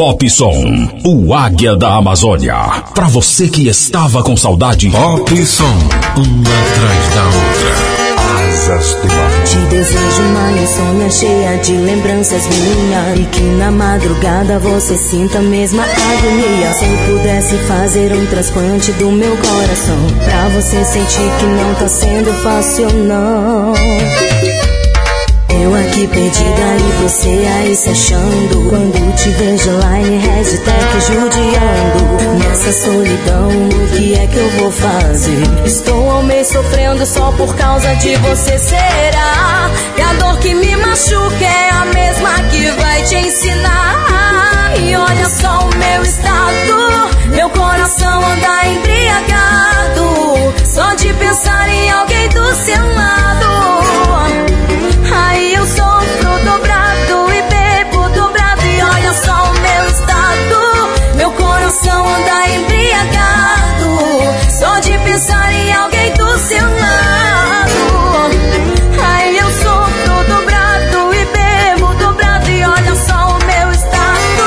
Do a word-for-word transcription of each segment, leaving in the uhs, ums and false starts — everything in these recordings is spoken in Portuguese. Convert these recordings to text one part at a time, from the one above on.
Pop Som, o Águia da Amazônia. Pra você que estava com saudade. Pop Som, uma atrás da outra. Asas do amor. Te desejo uma insônia cheia de lembranças minha, e que na madrugada você sinta a mesma agonia. Se eu pudesse fazer um transplante do meu coração, pra você sentir que não tá sendo fácil não. Eu aqui perdida e você aí se achando. Quando te vejo online, hashtag judiando. Nessa solidão, o que é que eu vou fazer? Estou ao mês sofrendo só por causa de você. Será que a dor que me machuca é a mesma que vai te ensinar? E olha só o meu estado, meu coração anda embriagado, só de pensar em alguém do seu lado. Aí eu sofro dobrado e bebo dobrado. E olha só o meu estado, meu coração anda embriagado, só de pensar em alguém do seu lado. Aí eu sofro dobrado e bebo dobrado. E olha só o meu estado.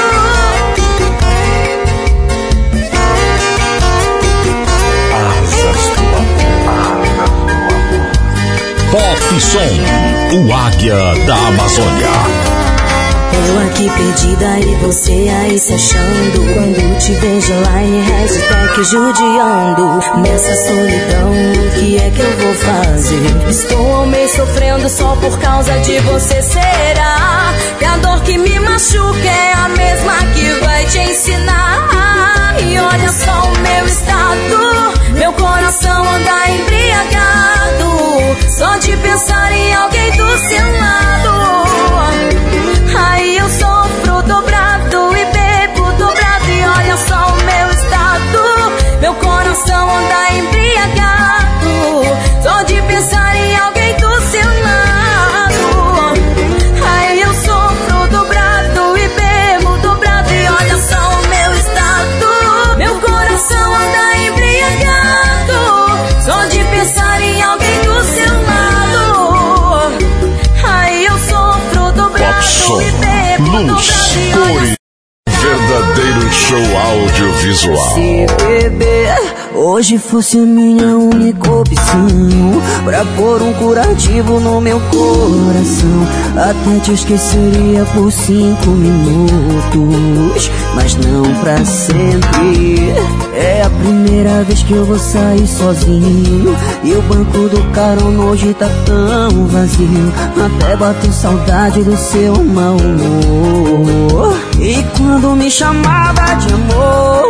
Asas do amor. Pop Som, o Águia da Amazônia. Eu aqui perdida e você aí se achando. Quando te vejo online, hashtag judiando. Nessa solidão, o que é que eu vou fazer? Estou ao mês sofrendo só por causa de você. Será que a dor que me machuca é a mesma que vai te ensinar? E olha só o meu estado, meu coração anda embriagado, só de pensar em alguém do seu lado. Aí eu sofro dobrado e bebo dobrado. E olha só o meu estado, meu coração anda embriagado, só de pensar em alguém do seu lado. Aí eu sofro dobrado e bebo dobrado. E olha só o meu estado, meu coração anda embriagado, só de pensar em alguém do seu lado. Aí eu sofro dobrado e bebo luz, dobrado. cores, Verdadeiro show audiovisual. Se beber hoje fosse a minha única opção, pra pôr um curativo no meu coração, até te esqueceria por cinco minutos, mas não pra sempre. É a primeira vez que eu vou sair sozinho, e o banco do carona hoje tá tão vazio, até bato saudade do seu mau humor. E quando me chamava de amor,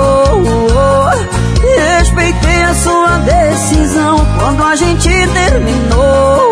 respeitei a sua decisão. Quando a gente terminou,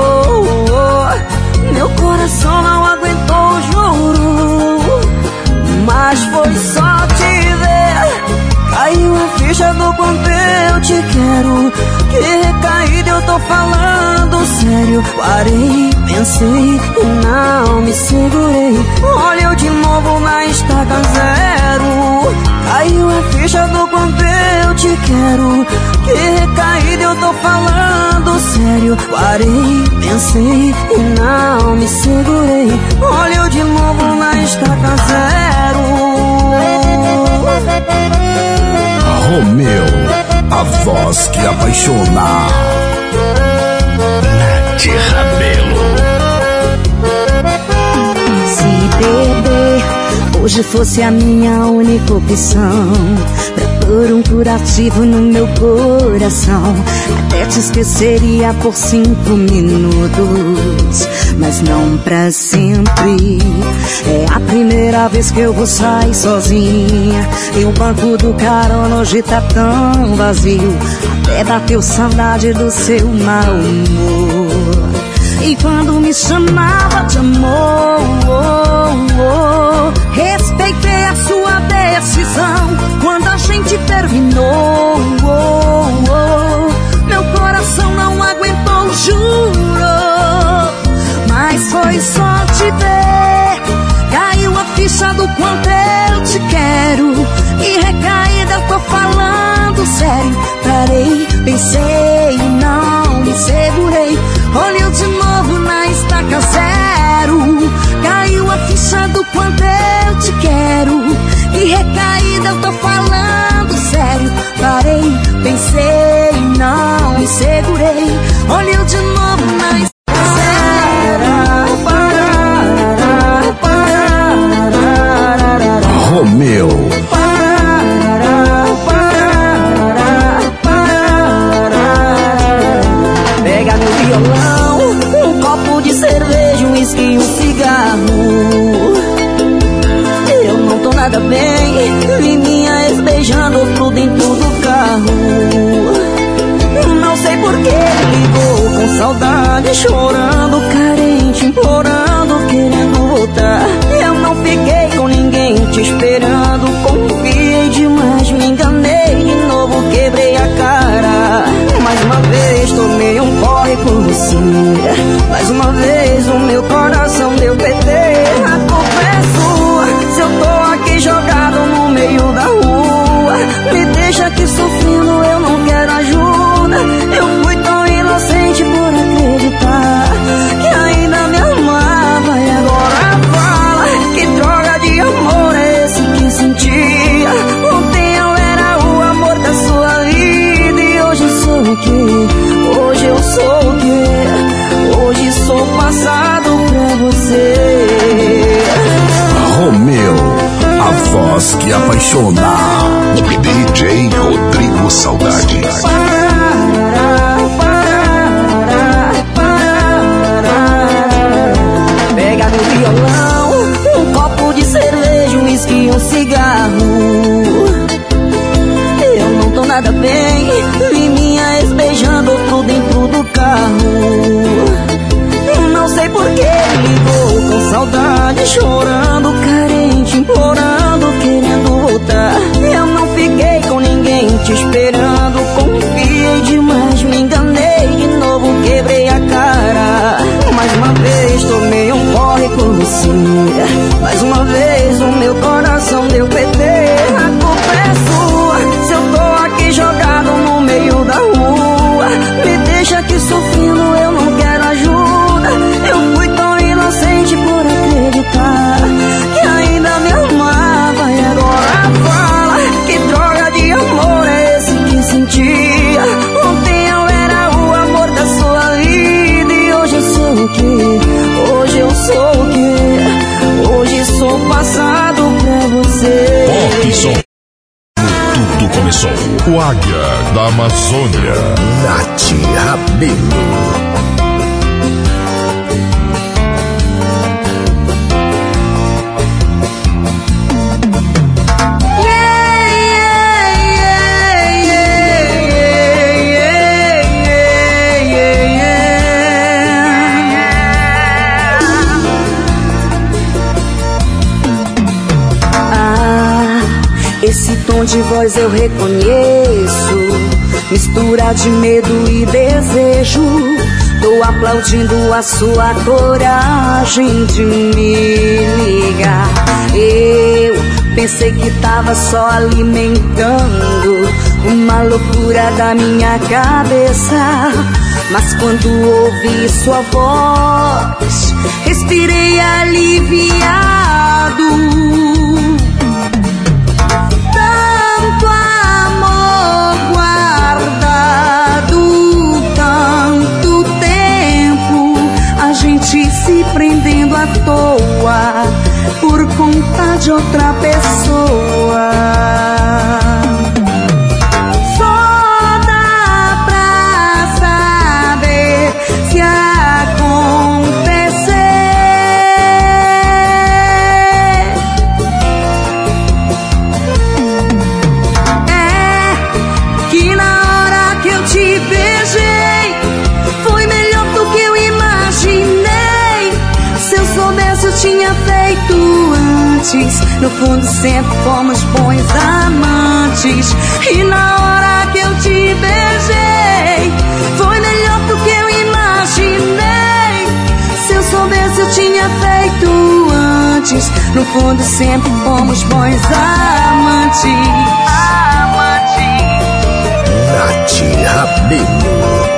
meu coração não aguentou, juro. Mas foi só te ver, caiu a ficha do quanto eu te quero. Que recaída, eu tô falando sério. Parei, pensei, não me segurei. Olha eu de novo na estaca zero. Caiu a ficha do quanto eu te quero. Que recaída, eu tô falando sério. Parei, pensei, não me segurei. Olha eu de novo na estaca zero. Romeu, a voz que apaixona. Nath Rabelo. Se beber hoje fosse a minha única opção, pra pôr um curativo no meu coração, até te esqueceria por cinco minutos, mas não pra sempre. É a primeira vez que eu vou sair sozinha, e o banco do carona hoje tá tão vazio, até bateu saudade do seu mau humor. E quando me chamava de amor, respeitei a sua decisão. Quando a gente terminou, meu coração não aguentou, juro. Mas foi só te ver, caiu a ficha do quanto eu te quero. E recaída, eu tô falando sério. Parei, pensei, não me segurei. Olhei de novo na estaca zero. Caiu a ficha do quanto eu te quero. nada bem. Vi minha ex beijando outro dentro do carro. Não sei por que ligou com saudade, chorando, carente, implorando, querendo voltar. Eu não fiquei com ninguém te esperando, confiei demais, me enganei de novo, quebrei a cara. Mais uma vez tomei um porre por você, mais uma vez o meu coração deu P T. A culpa é sua, se eu tô aqui jogado no meio da rua. Me deixa aqui sofrendo, eu não quero ajuda. Eu fui tão inocente por acreditar que ainda me amava, e agora fala que droga de amor é esse que sentia. Ontem eu era o amor da sua vida e hoje sou o quê? Hoje eu sou o quê? Hoje sou passado pra você. Romeu, a voz que apaixona. D J Rodrigo Saudade. Pega meu violão, um copo de cerveja, um uísque e um cigarro. Eu não tô nada bem, vi minha ex beijando outro dentro do carro. Não sei por que ligou com saudade, chorando, carente, implorando, querendo voltar. Eu não fiquei com ninguém te esperando, confiei demais, me enganei de novo, quebrei a cara. Mais uma vez tomei um porre por você, mais uma vez o meu coração deu P T. A culpa é sua, se eu tô aqui jogado no meio da rua. Me deixa aqui sofrendo, eu não quero ajuda. Eu fui tão inocente por acreditar que ainda me amava, e agora fala que droga de amor é esse que sentia. Ontem eu era o amor da sua vida e hoje eu sou o quê? Hoje eu sou o quê? Hoje sou passado pra você. Pop som. Tudo começou. O Águia da Amazônia, Nath Rabelo. Esse tom de voz eu reconheço, mistura de medo e desejo. Tô aplaudindo a sua coragem de me ligar. Eu pensei que tava só alimentando uma loucura da minha cabeça, mas quando ouvi sua voz, respirei aliviado. Se prendendo à toa por conta de outra pessoa. Só dá pra saber se acontecer. É que na hora que eu te beijei foi melhor do que eu imaginei. Se eu soubesse eu tinha feito antes. No fundo sempre fomos bons amantes. E na hora que eu te beijei foi melhor do que eu imaginei. Se eu soubesse eu tinha feito antes. No fundo sempre fomos bons amantes. Amantes. Nath Rabelo.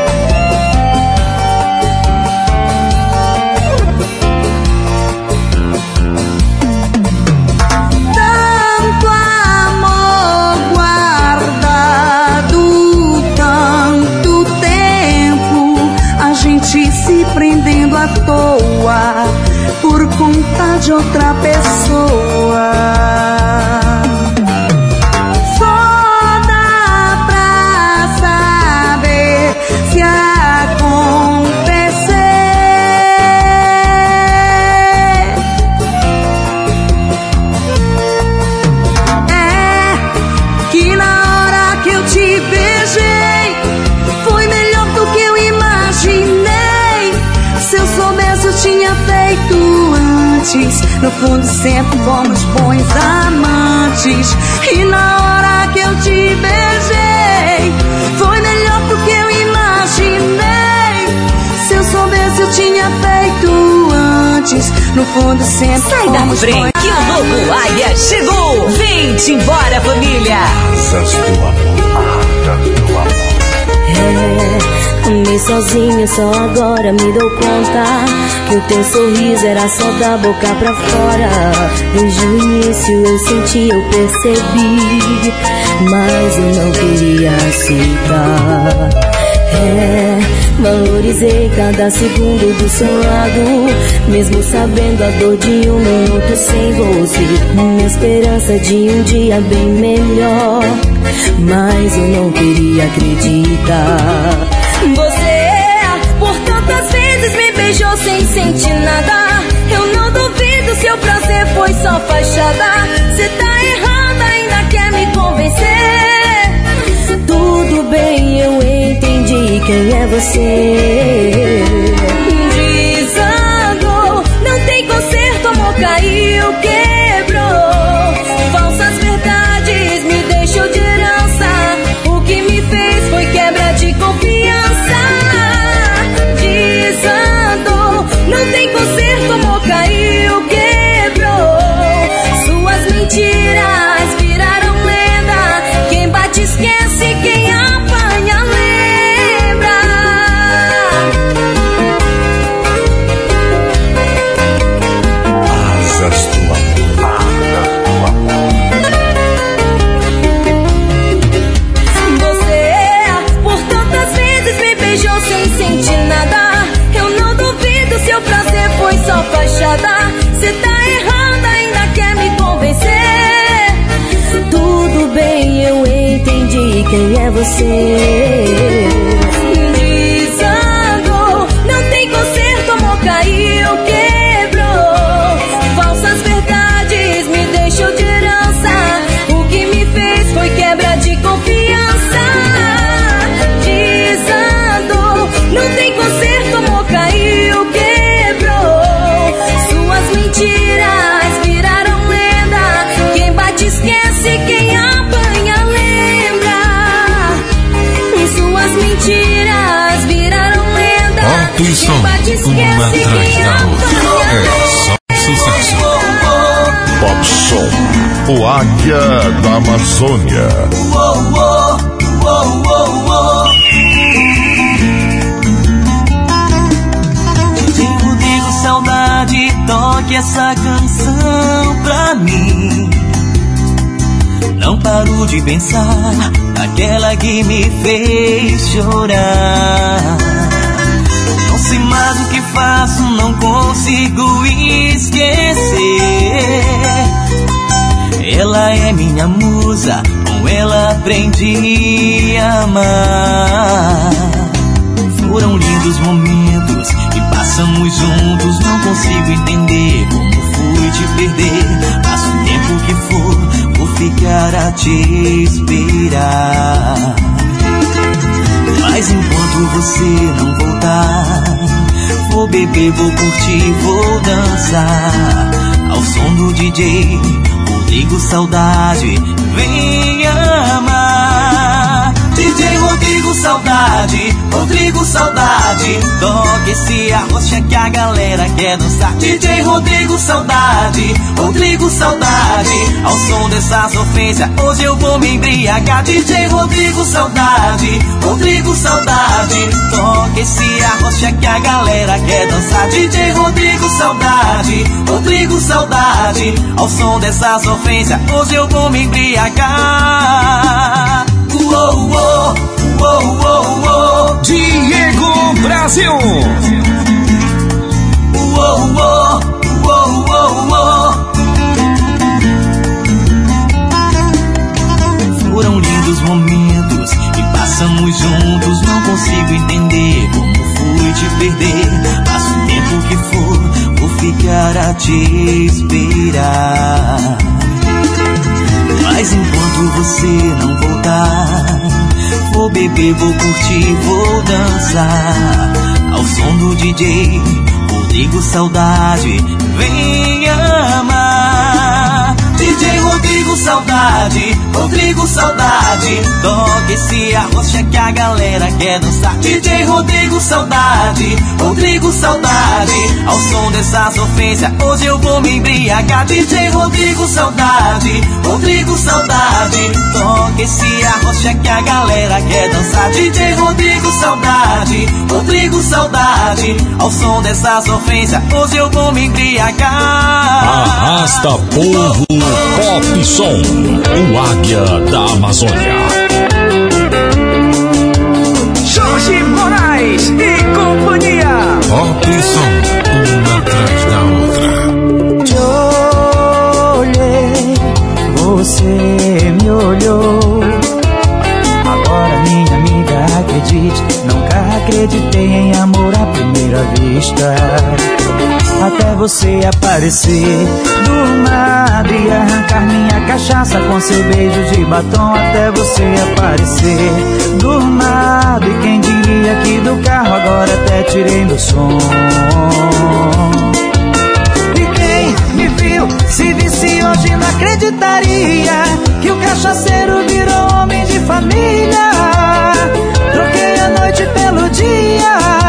Se prendendo à toa por conta de outra pessoa. Só dá pra saber antes. No fundo sempre fomos bons amantes. E na hora que eu te beijei, foi melhor porque eu imaginei. Se eu soubesse eu tinha feito antes. No fundo sempre Sai fomos da frente que o novo Águia chegou. Vem-te embora, família. Asas do amor, asas do amor. É, amei sozinha, só agora me dou conta que o teu sorriso era só da boca pra fora. Desde o início eu senti, eu percebi, mas eu não queria aceitar. É, valorizei cada segundo do seu lado, mesmo sabendo a dor de um minuto sem você. Minha esperança de um dia bem melhor, mas eu não queria acreditar. Você, por tantas vezes me beijou sem sentir nada. Eu não duvido se o prazer foi só fachada. Cê tá errada, ainda quer me convencer. Tudo bem, eu entendi quem é você. Desandou, não tem conserto, amor caiu, quebrou. Falsas verdades me deixou de herança. O que me fez foi quebra de confiança. Desandou, não tem conserto, amor caiu, quebrou. Suas mentiras viraram lenda. Quem bate esquece, quem apanha lembra. Asas do amor, asas do amor. Você, por tantas vezes me beijou sem sentir nada. Eu não duvido se o prazer foi só fachada. Cê tá errada, ainda quer me convencer. Tudo bem, eu entendi quem é você. Desandou, não tem conserto, amor caiu, quebrou. Falsas verdades me deixou de herança. O que me fez foi quebra de confiança. Desandou, não tem conserto, amor caiu, quebrou. Suas mentiras viraram lenda. Quem bate esquece, quem apanha lembra. Suas mentiras viraram lenda. Alto e som, uma atrás da outra. É só sucesso. Pop Som, o Águia da Amazônia. D J Rodrigo, saudade, toque essa canção pra mim. Não paro de pensar naquela que me fez chorar. Não sei mais o que faço, não consigo esquecer. Ela é minha musa, com ela aprendi a amar. Foram lindos momentos que passamos juntos. Não consigo entender como fui te perder. Passo o tempo que for, vou ficar a te esperar. Mas enquanto você não voltar, vou beber, vou curtir, vou dançar ao som do D J Rodrigo Saudade, vem amar. D J Rodrigo Saudade, Rodrigo Saudade, toca esse arrocha que a galera quer dançar. D J Rodrigo Saudade, Rodrigo Saudade, ao som dessas ofensas hoje eu vou me embriagar. D J Rodrigo Saudade, Rodrigo Saudade, toca esse arrocha que a galera quer dançar. D J Rodrigo Saudade, Rodrigo Saudade, ao som dessas ofensas hoje eu vou me embriagar. Uou, uou, uou, uou, uou. Diego Brasil. Uou, uou, uou, uou, uou. Foram lindos momentos que passamos juntos. Não consigo entender como fui te perder. Passo o tempo que for, vou ficar a te esperar. Mas enquanto você não voltar, vou beber, vou curtir, vou dançar ao som do D J Rodrigo Saudade, vem saudade, Rodrigo saudade. Toque esse arrocha que a galera quer dançar. D J Rodrigo saudade, Rodrigo saudade. Ao som dessa sofrência hoje eu vou me embriagar. D J Rodrigo saudade, Rodrigo saudade. Toque esse arrocha que a galera quer dançar. D J Rodrigo saudade, Rodrigo saudade. Ao som dessa sofrência hoje eu vou me embriagar. Arrasta povo, Pop Som, o Águia da Amazônia. Jorge Moraes e companhia. Pop Som, uma atrás da outra. Te olhei, você me olhou. Agora minha amiga acredite, nunca acreditei em amor à primeira vista. Até você aparecer do nada e arrancar minha cachaça com seu beijo de batom. Até você aparecer do nada e quem diria que do carro agora até tirei meu som. E quem me viu, se visse hoje não acreditaria que o cachaceiro virou homem de família. Troquei a noite pelo dia.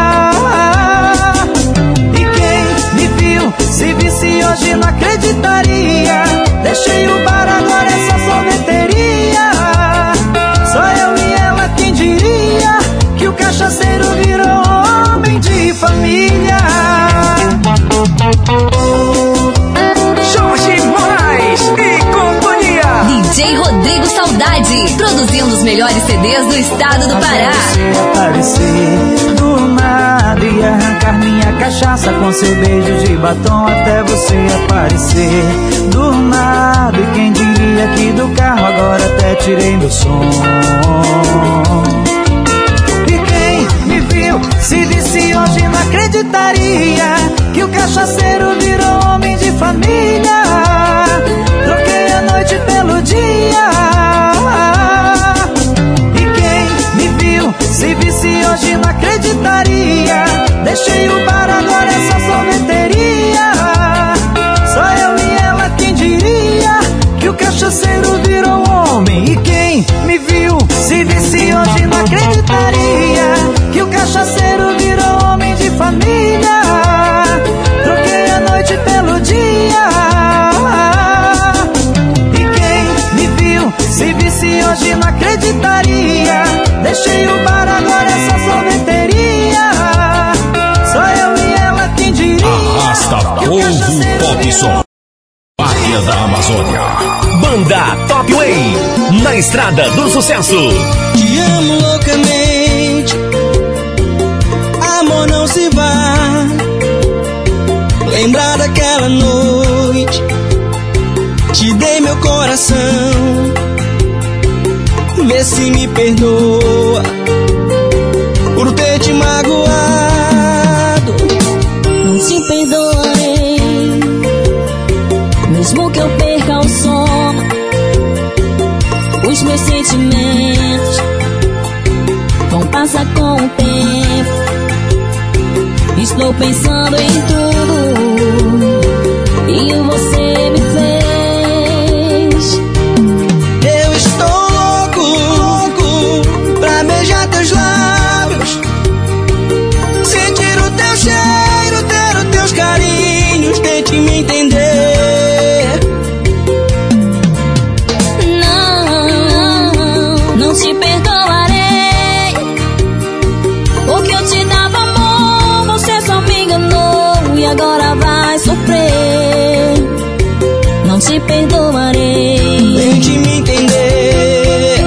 Se visse hoje não acreditaria. Deixei o bar, agora é só sorveteria. Só eu e ela, quem diria que o cachaceiro virou homem de família. Jorge Moraes e companhia. D J Rodrigo Saudade, produzindo os melhores C Ds do estado do Pará. Até você aparecer do nada e arrancar minha cachaça com seu beijo de batom. Até você aparecer do nada e quem diria que do carro agora até tirei meu som. E quem me viu, se visse hoje não acreditaria que o cachaceiro virou homem de família. Troquei a noite pelo dia. E quem me viu, se visse hoje não acreditaria. Deixei o bar, agora é só sorveteria. Só eu e ela, quem diria que o cachaceiro virou homem. E quem me viu, se visse hoje não acreditaria que o cachaceiro virou homem de família. Troquei a noite pelo dia. E quem me viu, se visse hoje não acreditaria. Deixei o bar, agora é só sorveteria. Só eu e ela, quem diria. Arrasta povo, Pop Som, Águia da Amazônia. Banda Top Way, na estrada do sucesso. Te amo loucamente, amor não se vá. Lembrar daquela noite, te dei meu coração. Vê se me perdoa por ter te magoado. Não te perdoarei, mesmo que eu perca o sono. Os meus sentimentos vão passar com o tempo. Estou pensando em tudo e você me fez. Eu estou louco, louco pra beijar teus lábios, sentir o teu cheiro, ter os teus carinhos. Tente me entender. Não, não te perdoarei, porque eu te dava amor, você só me enganou e agora vai sofrer. Não te perdoarei. Tente me entender.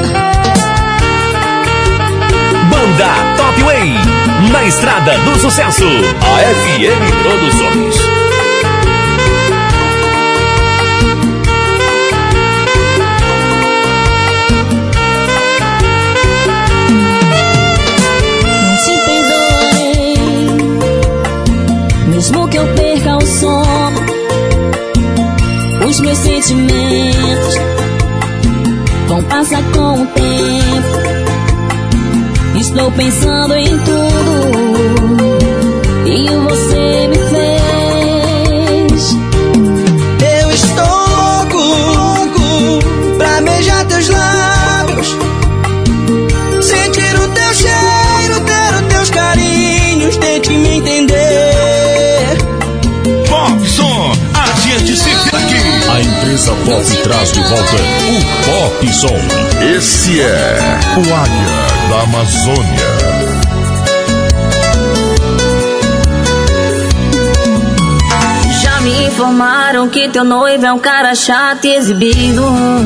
Banda Top Way, na estrada do sucesso. A F M Produções. Não te perdoarei, mesmo que eu perca o sono. Os meus sentimentos vão passar com o tempo. Estou pensando em tudo e você me fez. Eu estou louco, louco Casa Pop traz de volta o Pop Som. Esse é o Águia da Amazônia. Já me informaram que teu noivo é um cara chato e exibido.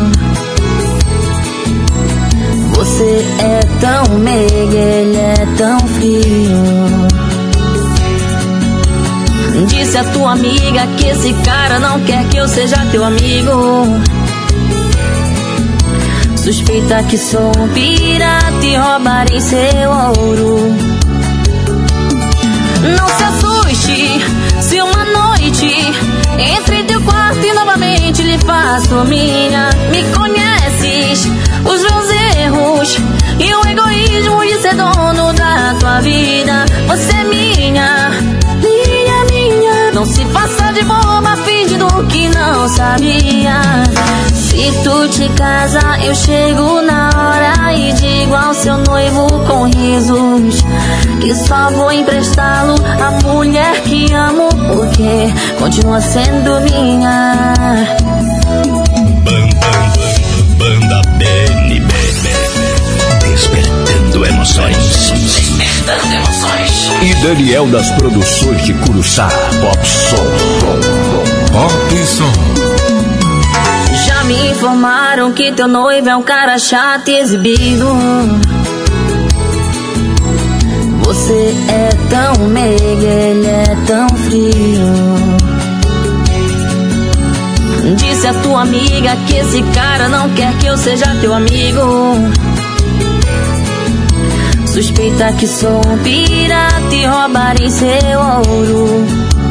Você é tão meiga, ele é tão frio. Disse a tua amiga que esse cara não quer que eu seja teu amigo. Suspeita que sou um pirata e roubarei seu ouro. Não se assuste se uma noite entre teu quarto e novamente lhe faço minha. Me conheces, os meus erros e o egoísmo de ser dono da tua vida. Você é minha, minha, minha. Não se faça de boba fingindo que não sabia. Se tu te casa, eu chego na hora e digo ao seu noivo com risos que só vou emprestá-lo a mulher que amo, porque continua sendo minha. Banda B N B, despertando emoções. Despertando emoções. E Daniel das produções de Curuçá, Pop Som. Pop Som. Já me informaram que teu noivo é um cara chato e exibido. Você é tão meiga, ele é tão frio. Disse a tua amiga que esse cara não quer que eu seja teu amigo. Suspeita que sou um pirata e roubarei seu ouro.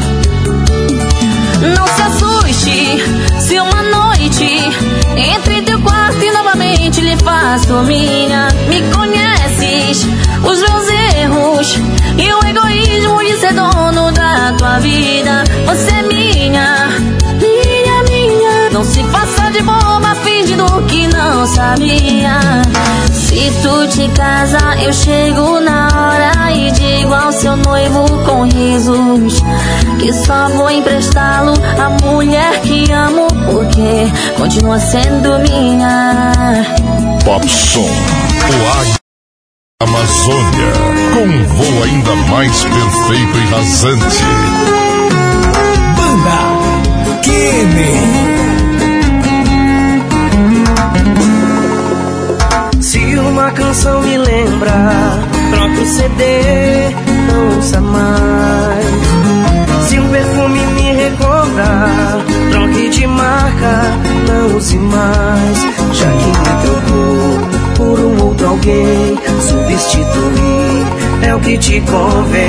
Não se assuste se uma noite entre teu quarto e novamente lhe faço minha. Me conheces, os meus erros e o egoísmo de ser dono da tua vida. Você é minha, minha, minha. Não se faça de boba fingindo que não sabia. Se tu te casa, eu chego na hora e digo ao seu noivo com risos que só vou emprestá-lo a mulher que amo, porque continua sendo minha. Pop Som. O Águia da Amazônia. Com um voo ainda mais perfeito e rasante. Banda Kenny. Se uma canção me lembra, troque o C D, não ouça mais. Se um perfume me recordar, troque de marca, não use mais. Já que me trocou por um outro alguém, substituir é o que te convém.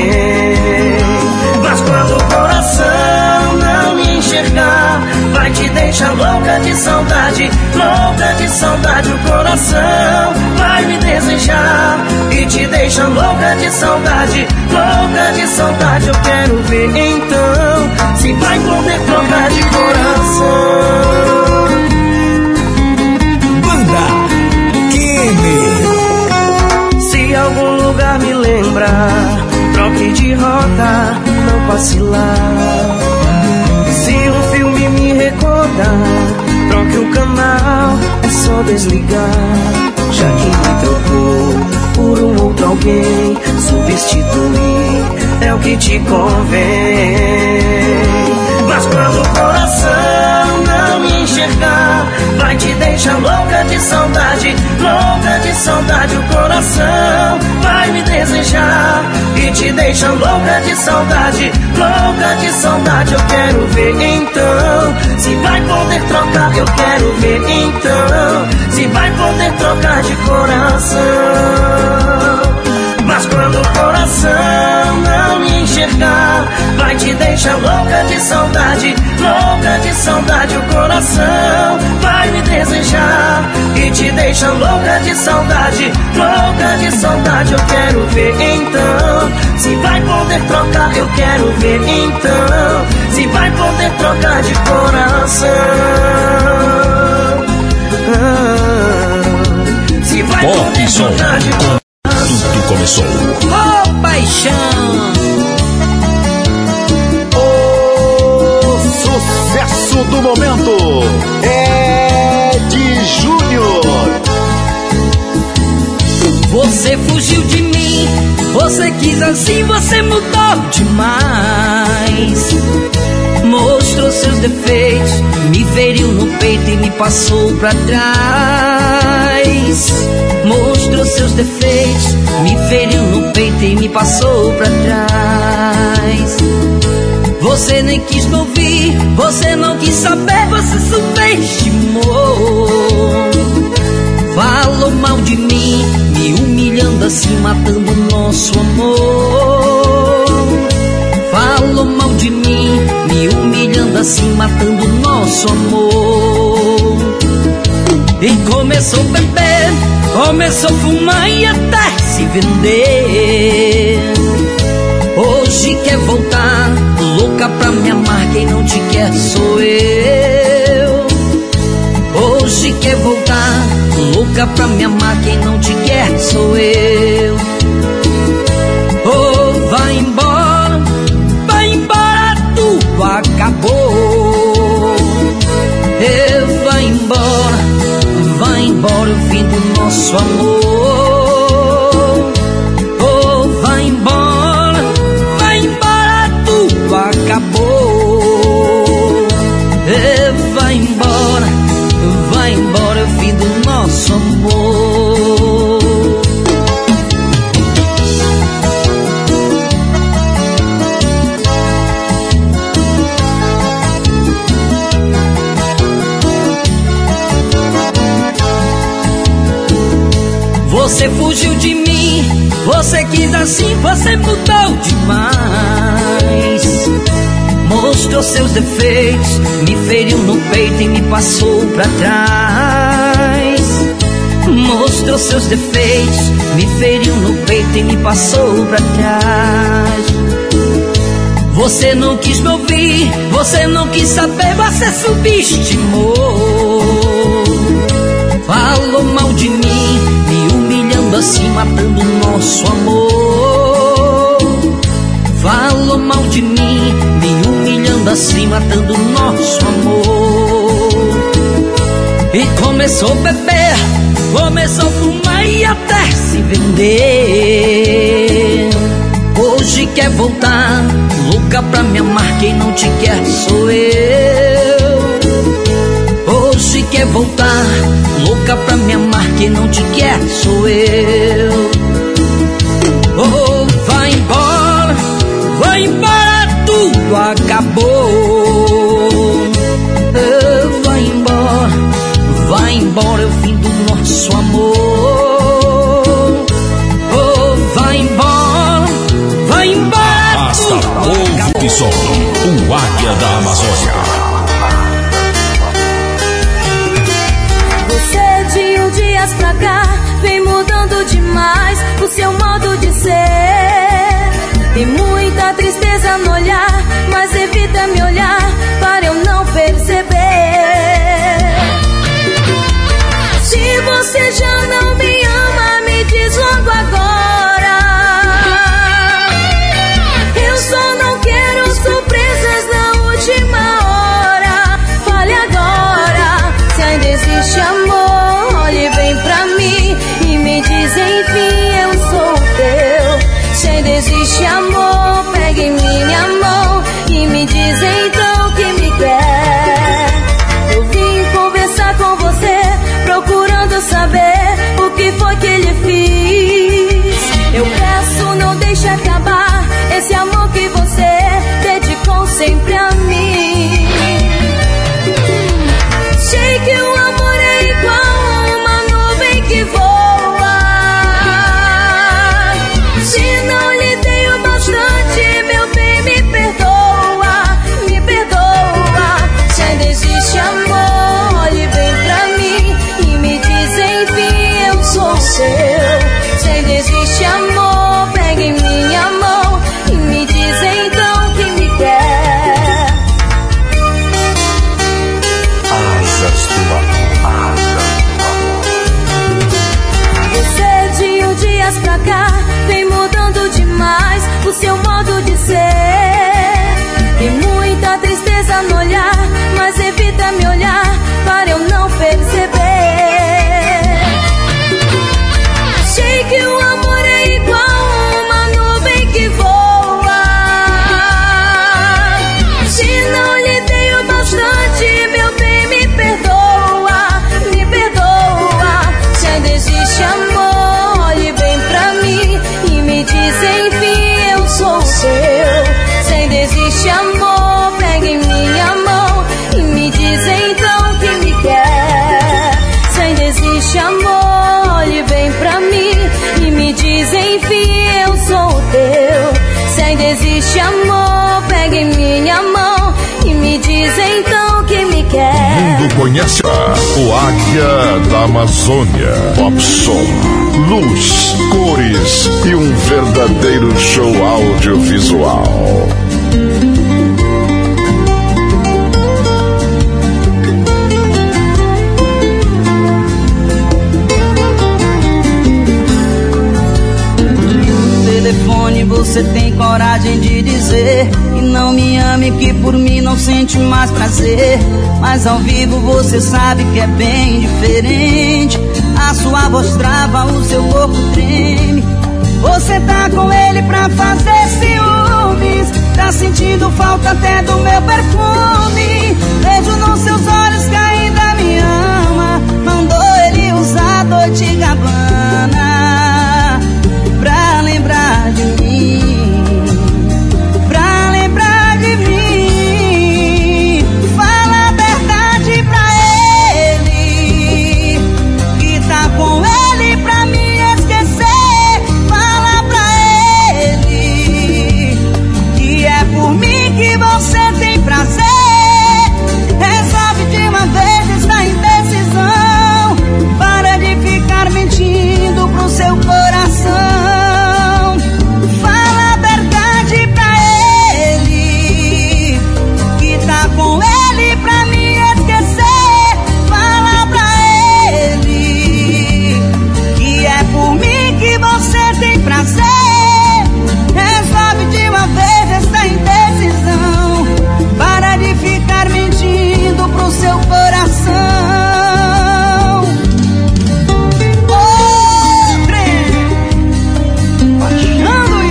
Mas quando o coração não me enxergar, vai te deixar louca de saudade, louca de saudade. O coração vai me desejar e te deixa louca de saudade, louca de saudade. Eu quero ver então se vai poder trocar de coração. Banda Kenny. Se algum lugar me lembrar, troque de rota, não passe lá. Se um filme me recordar, troque o canal, é só desligar. Já que me trocou por um outro alguém, substituir é o que te convém. Mas quando o coração não me enxergar, vai te deixar louca de saudade, louca de saudade. O coração vai me desejar e te deixa louca de saudade, louca de saudade. Eu quero ver então se vai poder trocar. Eu quero ver então se vai poder trocar de coração. Mas quando o coração não me enxergar, vai te deixar louca de saudade, louca de saudade. O coração vai me desejar e te deixa louca de saudade, louca de saudade. Eu quero ver então se vai poder trocar. Eu quero ver então se vai poder trocar de coração. Ah, se vai Pop poder Som. trocar de coração. Tudo começou. Ô, paixão! O sucesso do momento. Você fugiu de mim, você quis assim, você mudou demais. Mostrou seus defeitos, me feriu no peito e me passou pra trás. Mostrou seus defeitos, me feriu no peito e me passou pra trás. Você nem quis me ouvir, você não quis saber, você subestimou. Falou mal de mim, me humilhando assim, matando o nosso amor. Falou mal de mim, me humilhando assim, matando o nosso amor. E começou a beber, começou a fumar e até se vender. Hoje quer voltar, louca pra me amar, quem não te quer sou eu. Hoje quer voltar, louca pra me amar, quem não te quer sou eu. Oh, vai embora, vai embora, tudo acabou. Eu vai embora, vai embora, o fim do nosso amor. Oh, vai embora, vai embora, tudo acabou. Eu vai embora, vai embora, o fim do nosso amor. Você fugiu de mim, você quis assim, você mudou demais. Mostrou seus defeitos, me feriu no peito e me passou pra trás. Mostrou seus defeitos, me feriu no peito e me passou pra trás. Você não quis me ouvir, você não quis saber, você subestimou. Falou mal de mim, me humilhando assim, matando o nosso amor. Falou mal de mim, me humilhando assim, matando o nosso amor. E começou a beber, começou a fumar e até se vender. Hoje quer voltar, louca pra me amar, quem não te quer sou eu. Hoje quer voltar, louca pra me amar, quem não te quer sou eu. Oh, vai embora, vai embora, tudo acabou. Oh, vai embora, vai embora, é o fim do nosso amor. Oh, vai embora, vai embora, Basta tudo povo acabou. de som, o Águia da Amazônia. Dias pra cá, vem mudando demais o seu modo de ser. Tem muita tristeza no olhar, mas evita me olhar para eu não perceber. Se você já não me ama, me diz logo agora. Eu só não quero surpresas na última hora. Fale agora, se ainda existe amor. Olhe bem pra mim e me diz enfim, eu sou teu. Se ainda existe amor, pegue minha mão e me diz então que me quer. Eu vim conversar com você, procurando saber o que foi que ele fez. Eu peço, não deixe acabar esse amor que você dedicou sempre a mim. Sei que o amor é igual que voa. Se não lhe dei o bastante, meu bem, me perdoa, me perdoa. Se ainda existe amor, olhe bem pra mim e me diz enfim, eu sou seu. Se ainda existe amor, pegue minha mão e me diz então que me quer. Asas do amor. existe amor, e vem pra mim e me diz enfim, eu sou o teu. Se ainda existe amor, pega em minha mão e me diz então que me quer. O mundo conhece o Águia da Amazônia. Popson, luz, cores e um verdadeiro show audiovisual. Telefone você tem coragem de dizer que não me ame, que por mim não sente mais prazer. Mas ao vivo você sabe que é bem diferente. A sua voz trava, o seu corpo treme. Você tá com ele pra fazer ciúmes. Tá sentindo falta até do meu perfume. Vejo nos seus olhos que ainda me ama. Mandou ele usar Dolce e Gabbana pra lembrar de mim, pra lembrar de mim. Fala a verdade pra ele, que tá com ele pra me esquecer. Fala pra ele, que é por mim que você tem prazer. Resolve de uma vez esta indecisão. Para de ficar mentindo pro seu coração. Resolve de uma vez essa indecisão. Para de ficar mentindo pro seu coração. Ô, trem, baixando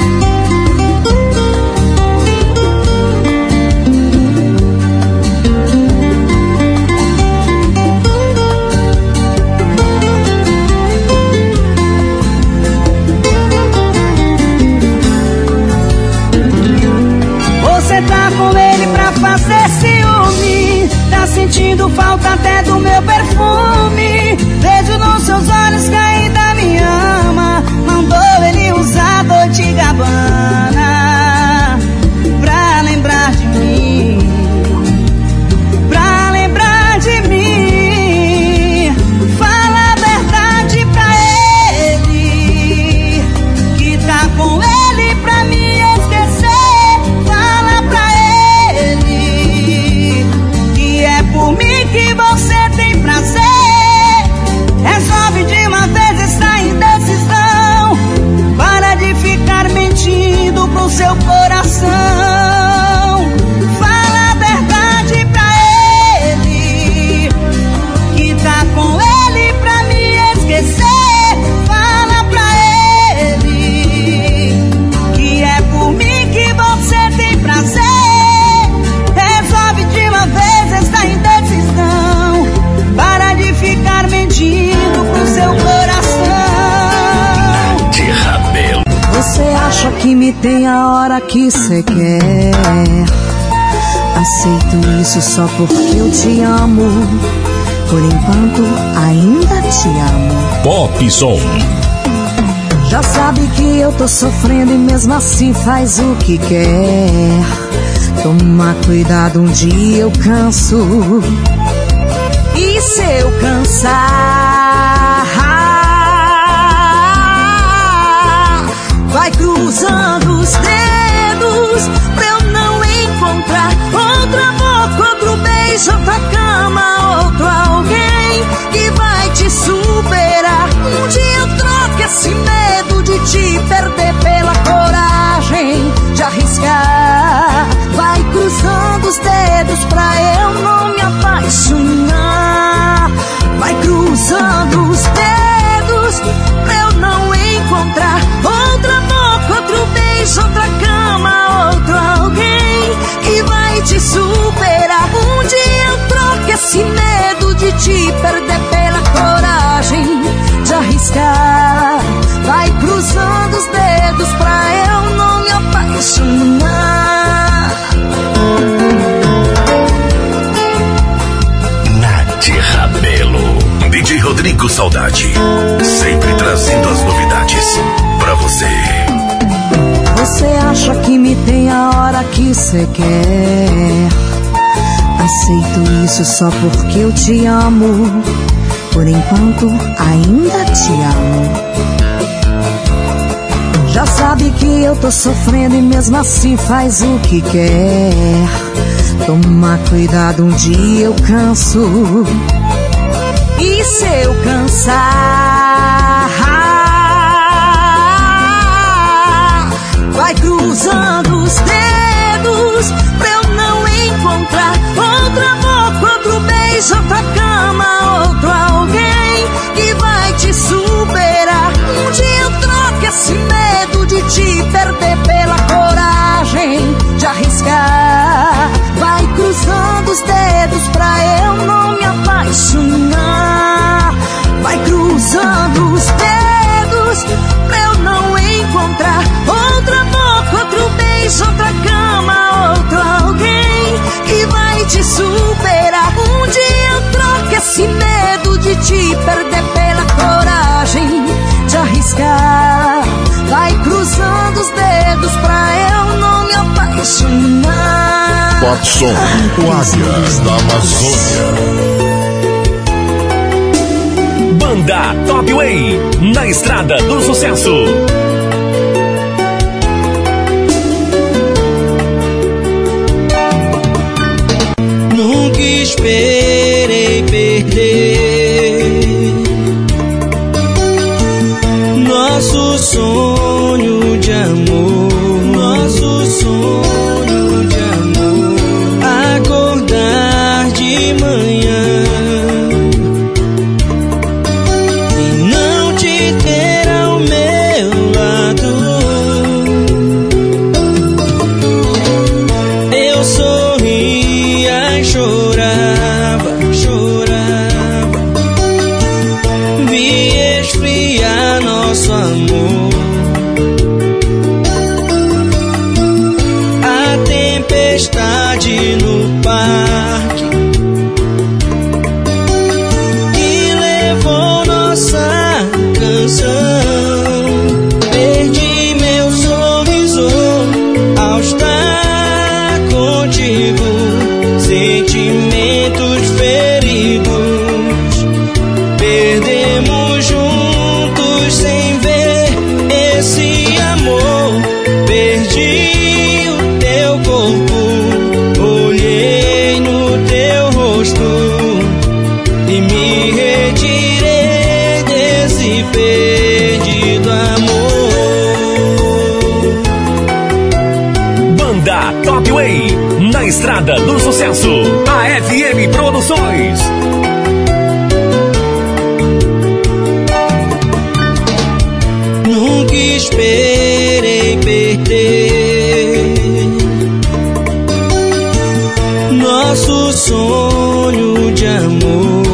fazer ciúme, tá sentindo falta até do meu perfume. Vejo nos seus olhos que ainda me ama. Mandou ele usar Dolce e Gabbana pra lembrar de mim, pra lembrar de mim. Fala a verdade pra ele, que tá com ele pra me esquecer. Por mim que você tem prazer. Resolve de uma vez essa indecisão. Para de ficar mentindo pro seu coração. Fala a verdade pra ele, que tá com ele pra me esquecer. Fala pra ele, que é por mim que você tem prazer. Resolve de uma vez esta indecisão. Para de ficar mentindo pro seu coração. De Rabelo. Você acha que me tem a hora que cê quer. Aceito isso só porque eu te amo. Por enquanto ainda te amo. Popson. Já sabe que eu tô sofrendo e mesmo assim faz o que quer. Toma cuidado, um dia eu canso. E se eu cansar, vai cruzando os dedos pra eu não encontrar outra boca, outro beijo, outra cama, outro alguém que vai te superar. Um dia eu troco esse medo de te perder pela coragem de arriscar. Vai cruzando os dedos pra eu não me apaixonar. Vai cruzando os dedos pra eu não encontrar outra boca, outro beijo, outra cama, outro alguém que vai te superar. Um dia eu troco esse medo de te perder pela coragem de arriscar. Vai cruzando os dedos pra eu não me apaixonar. Na Rodrigo Saudade, sempre trazendo as novidades pra você. Você acha que me tem a hora que cê quer? Aceito isso só porque eu te amo. Por enquanto ainda te amo. Já sabe que eu tô sofrendo e mesmo assim faz o que quer. Toma cuidado, um dia eu canso. E se eu cansar, vai cruzando os dedos pra eu não encontrar outro amor, outro beijo, outra cama, outro alguém que vai te superar. Um dia eu troco esse medo de te perder pela coragem de arriscar. Vai cruzando os dedos pra eu não me apaixonar. Vai cruzando os dedos pra eu não encontrar outro amor, outro beijo, outra cama, outro alguém que vai te superar. Um dia eu troco esse medo de te perder pela coragem de arriscar. Vai cruzando os dedos pra eu não me apaixonar. Popson, o Águia da Amazônia. Banda Top Way, na estrada do sucesso. Nunca esperei perder nosso sonho de amor, nosso sonho de amor. Acordar de manhã e não te ter ao meu lado. Eu sorria e chorava, chorava. Vi esfriar nosso amor. A tempestade no parque que levou nossa canção. Perdi meu sorriso ao estar contigo. Sentimentos feridos perdemos juntos sem ver esse amor. Perdi o teu corpo, olhei no teu rosto e me retirei desse perdido amor. Banda Top Way, na estrada do sucesso. A F M Produções. Nunca esperei perder nosso sonho de amor.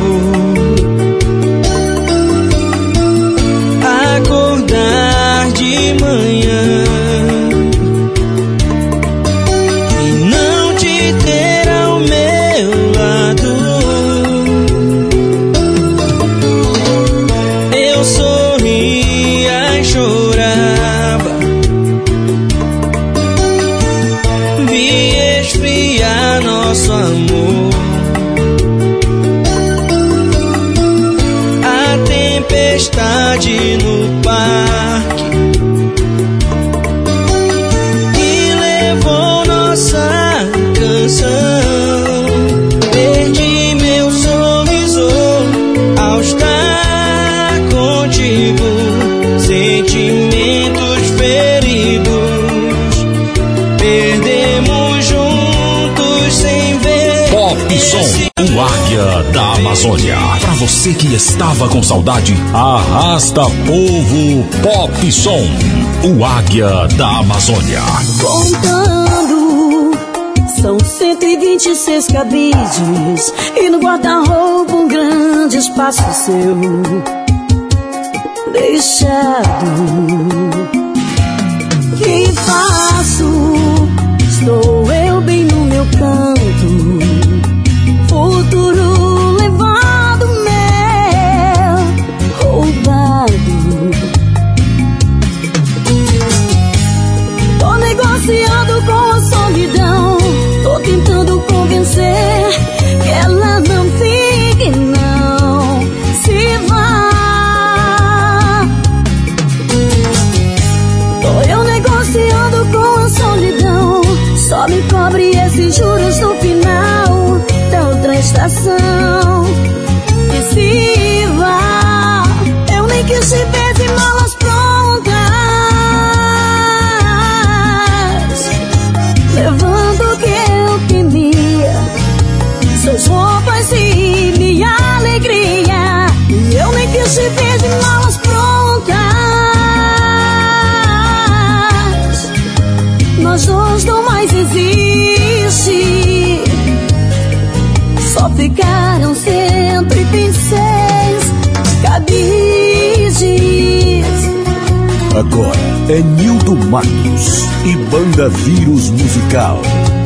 Acordar de manhã e não te ter ao meu lado. Eu sorria e chorava. Vi esfriar nosso amor. A tempestade no parque que levou nossa canção. Perdi meu sorriso ao estar contigo. Sentimentos feridos perdemos juntos sem ver. Popson, o Águia da Amazônia. Pra você que estava com saudade, arrasta povo. Popson, o Águia da Amazônia. Contando, são cento e vinte e seis cabides e no guarda-roupa um grande espaço seu deixado. Que faço? Estou eu bem no meu canto, futuro levado meu. é Nildo Matos e Banda Vírus Musical.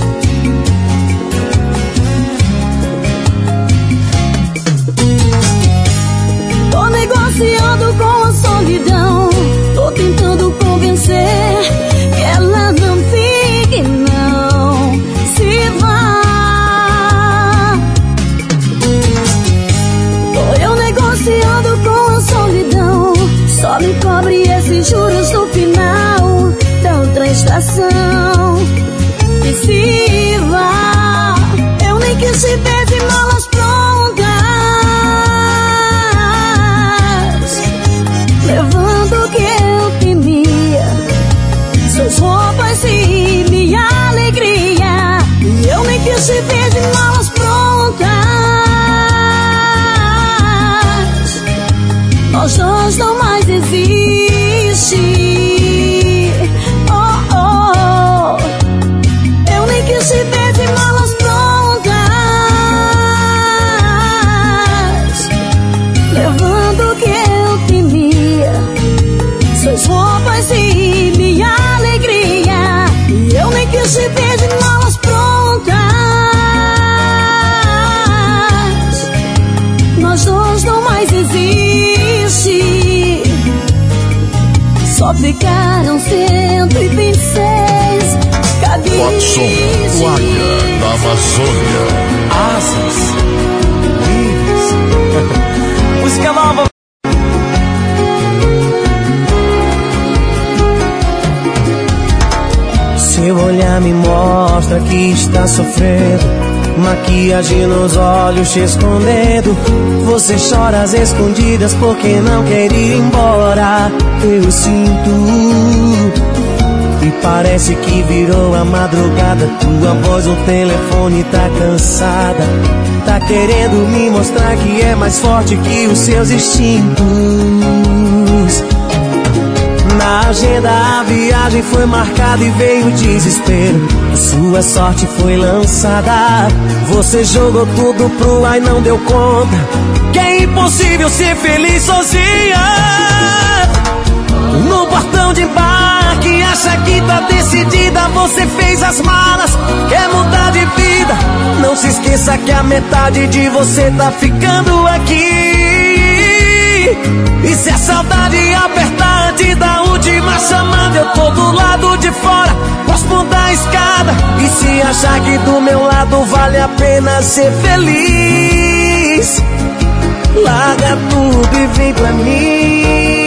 Tô negociando com a solidão, tô tentando convencer que ela não fique, não se vá. Tô eu negociando com a solidão, só me cobre esses juros no final da outra estação. E se vá, eu nem quis te ver de malas prontas, levando o que eu temia, suas roupas e minha alegria. E eu nem quis te ver de malas prontas, nós dois não mais existe. Oh, oh, eu nem quis te ver de malas prontas, levando o que eu temia, suas roupas e minha alegria. E eu nem quis te ver de malas prontas, nós dois não mais existe. Só ficaram cento e vinte e seis cabeças. Watson, o Águia da Amazônia. Asas, livres. Música nova. Seu olhar me mostra que está sofrendo, maquiagem nos olhos te escondendo. Você chora às escondidas porque não quer ir embora. Eu sinto, e parece que virou a madrugada. Tua voz no telefone tá cansada, tá querendo me mostrar que é mais forte que os seus instintos. Na agenda a viagem foi marcada e veio o desespero. A sua sorte foi lançada, você jogou tudo pro ar e não deu conta que é impossível ser feliz sozinha. No portão de embarque, acha que tá decidida, você fez as malas, quer mudar de vida. Não se esqueça que a metade de você tá ficando aqui. E se a saudade apertar antes da última chamada, eu tô do lado de fora, posso mudar a escada. E se achar que do meu lado vale a pena ser feliz, larga tudo e vem pra mim.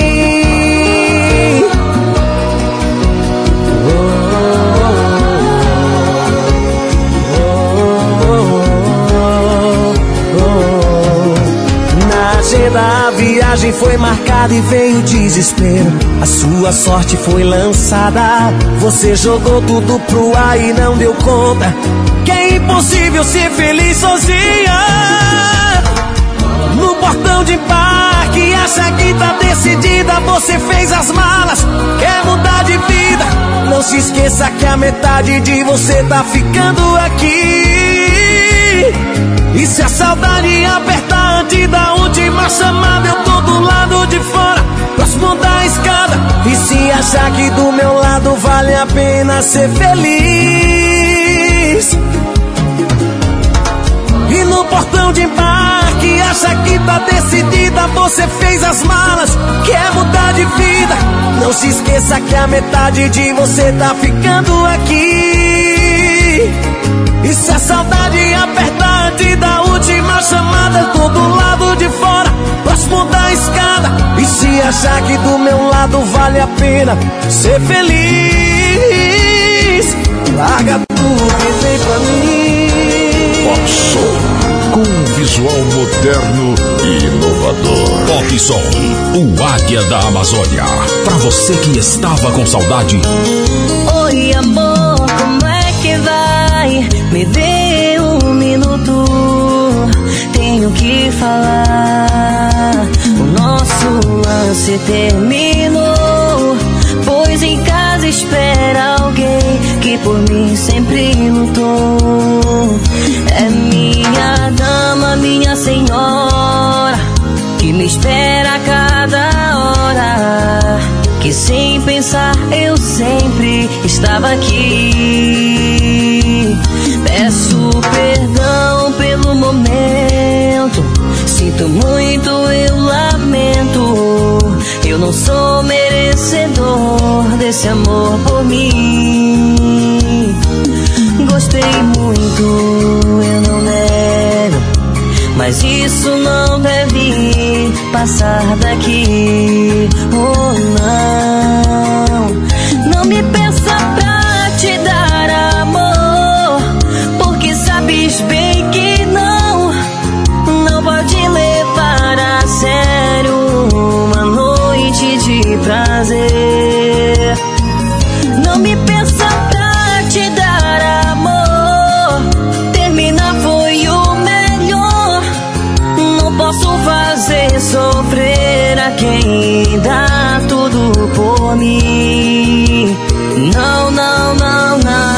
A viagem foi marcada e veio o desespero. A sua sorte foi lançada, você jogou tudo pro ar e não deu conta que é impossível ser feliz sozinha. No portão de embarque, acha que tá decidida, você fez as malas, quer mudar de vida. Não se esqueça que a metade de você tá ficando aqui. E se a saudade apertar antes da última chamada, eu tô do lado de fora, próximo da escada. E se achar que do meu lado vale a pena ser feliz, e no portão de embarque, acha que tá decidida, você fez as malas, quer mudar de vida. Não se esqueça que a metade de você tá ficando aqui. E se a saudade apertar antes da última chamada, eu tô do lado de fora, próximo da escada. E se achar que do meu lado vale a pena ser feliz, larga tudo e vem pra mim. Popsom, com um visual moderno e inovador. Popsom, o Águia da Amazônia. Pra você que estava com saudade. Oi amor, como é que vai? Me dê um minuto, tenho que falar. O nosso lance terminou, pois em casa espera alguém que por mim sempre lutou. É minha dama, minha senhora, que me espera a cada hora. que sem pensar eu sempre estava aqui. Peço perdão pelo momento, sinto muito, eu lamento. Eu não sou merecedor desse amor por mim. Gostei muito, eu não nego, mas isso não deve passar daqui. Oh não, não me peça pra te dar amor, porque sabes bem que não, não pode levar a sério uma noite de prazer. Não me peça pra te dar amor, terminar foi o melhor. Não posso fazer sofrer a quem dá tudo por mim. Não, não, não, não.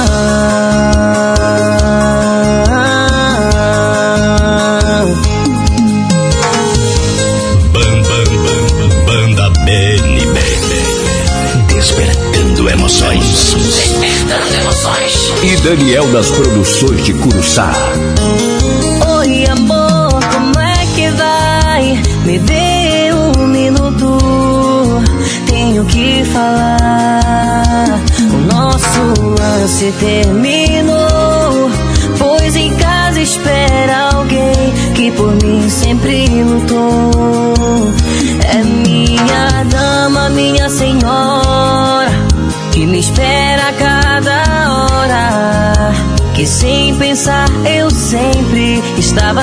Bam, bam, bam, banda B N B, despertando emoções. Despertando emoções. E Daniel das Produções de Curuçá. Oi amor, como é que vai? Me dê um minuto, tenho que falar. O nosso lance terminou, pois em casa espera alguém que por mim sempre lutou. É minha dama, minha senhora, que me espera a cada hora, que sem pensar eu sempre estava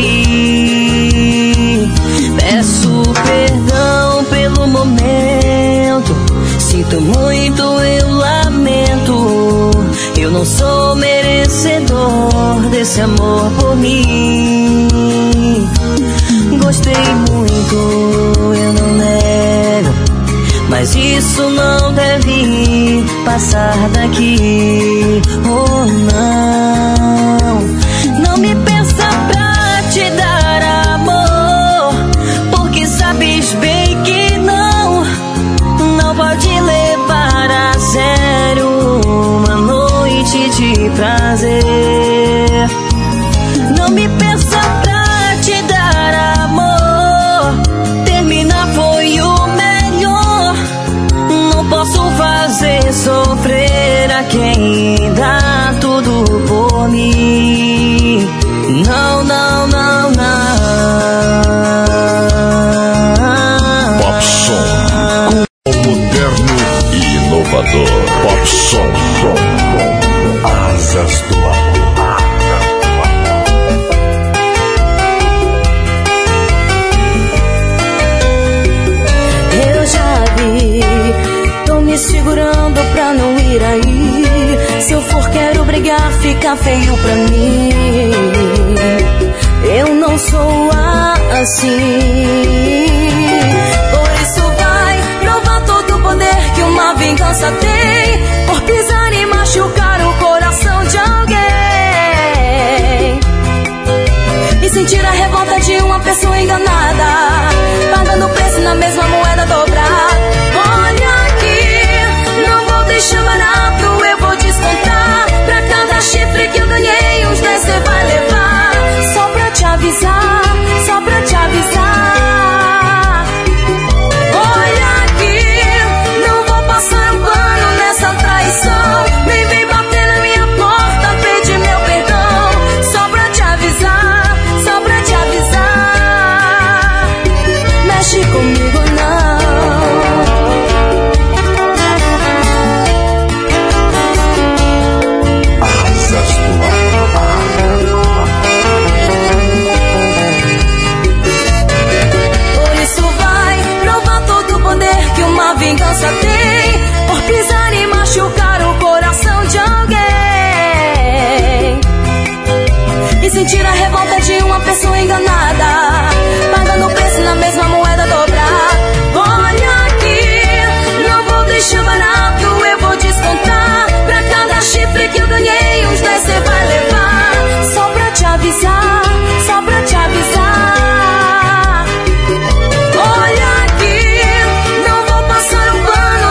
aqui. Peço perdão pelo momento, sinto muito, eu lamento. Eu não sou merecedor desse amor por mim. Gostei muito, eu não nego, mas isso não deve passar daqui. Oh não, não me peça pra te dar amor, porque sabes bem que não, não pode levar a sério uma noite de prazer. Não me peça pra te dar amor, terminar foi o melhor. Não posso fazer sofrer a quem dá tudo por mim. Não, não, não, não. Popsom, moderno e inovador. Popsom, asas do amor. Eu já vi, tô me segurando pra não ir aí. Se eu for quero brigar, fica feio pra mim. Eu não sou assim. Por isso vai provar todo o poder que uma vingança tem, por pisar e machucar o coração de alguém, e sentir a revolta de uma pessoa enganada, pagando o preço na mesma moeda dobrada. Olha aqui, não vou deixar barato, eu vou descontar. Pra cada chifre que eu ganhei, uns dez cê vai levar. Só pra te avisar, só pra te avisar. Olha aqui, não vou passar um pano nessa traição. Nem vem bater na minha porta, pedir meu perdão. Só pra te avisar, só pra te avisar. Mexe comigo não. Asas do amor. Por isso vai provar todo o poder que uma vingança tem, por pisar e machucar o coração de alguém, e sentir a revolta de uma pessoa enganada, pagando o preço na mesma moeda dobrada. Olha aqui, não vou deixar barato, eu vou descontar. Pra cada chifre que eu ganhei, uns dez cê vai levar. Só pra te avisar, só pra te avisar. Olha aqui, não vou passar um pano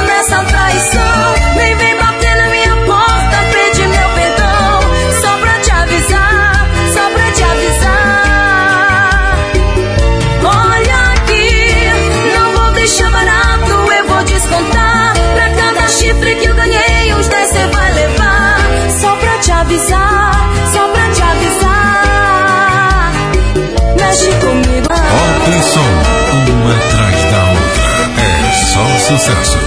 uma atrás da outra. É só sucesso.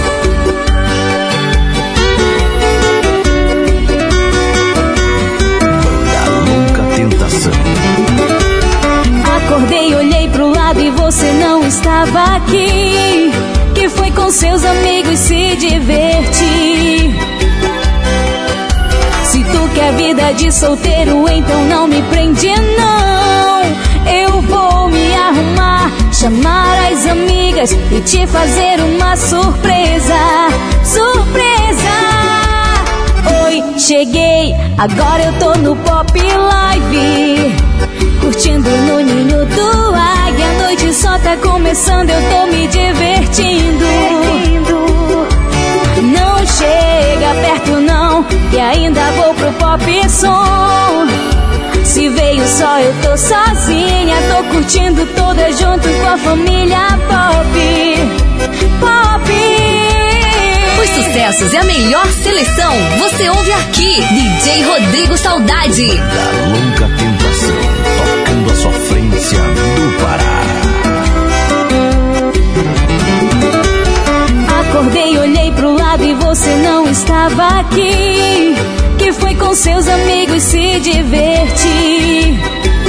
Banda Louca Tentação. Acordei, olhei pro lado e você não estava aqui. Que foi com seus amigos se divertir. Se tu quer vida de solteiro, então não me prende não. Eu vou me arrumar, chamar as amigas e te fazer uma surpresa. Surpresa! Oi, cheguei, agora eu tô no Pop Live, curtindo no ninho do águia. A noite só tá começando, eu tô me divertindo. Não chega perto não, que ainda vou pro pop som. Se veio só eu tô sozinha, tô curtindo toda junto com a família Pop. Pop. Os sucessos e a melhor seleção você ouve aqui. D J Rodrigo Saudade. Da Louca Tentação, tocando a sofrência do Pará. Acordei, olhei pro lado e você não estava aqui. Que foi com seus amigos se divertir.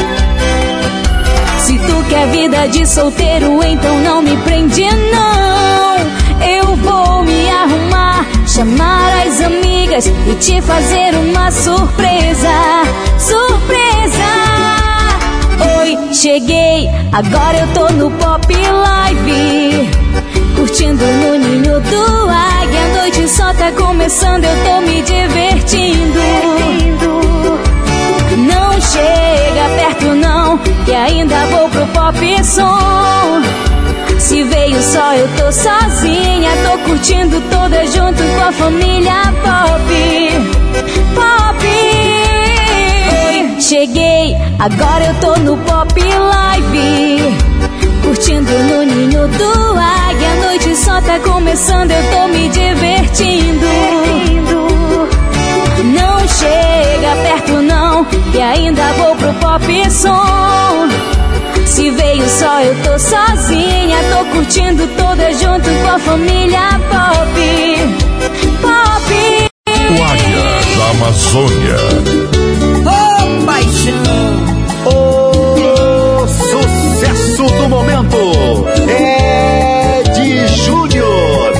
Se tu quer vida de solteiro, então não me prende não. Eu vou me arrumar, chamar as amigas e te fazer uma surpresa. Surpresa! Oi, cheguei, agora eu tô no Pop Live, curtindo no ninho do águia. A noite só tá começando, eu tô me divertindo. Não chega perto não, que ainda vou pro pop som. Se veio só eu tô sozinha, tô curtindo toda junto com a família Pop. Pop. Oi, cheguei, agora eu tô no Pop Live, curtindo no ninho do águia. A noite só tá começando, eu tô me divertindo. Não chega perto não, que ainda vou pro pop som. Se veio só eu tô sozinha, tô curtindo toda junto com a família Pop. Pop. O Águia da Amazônia. Oh, paixão, o sucesso do momento é de Júnior.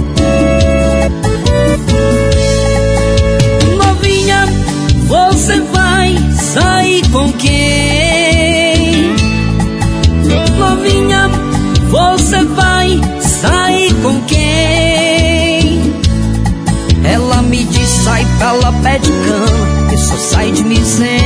Novinha, você vai sair com quem? Novinha, você vai sair com quem? Ela me diz sai pra lá pé de cana, que só sai de mil e cem.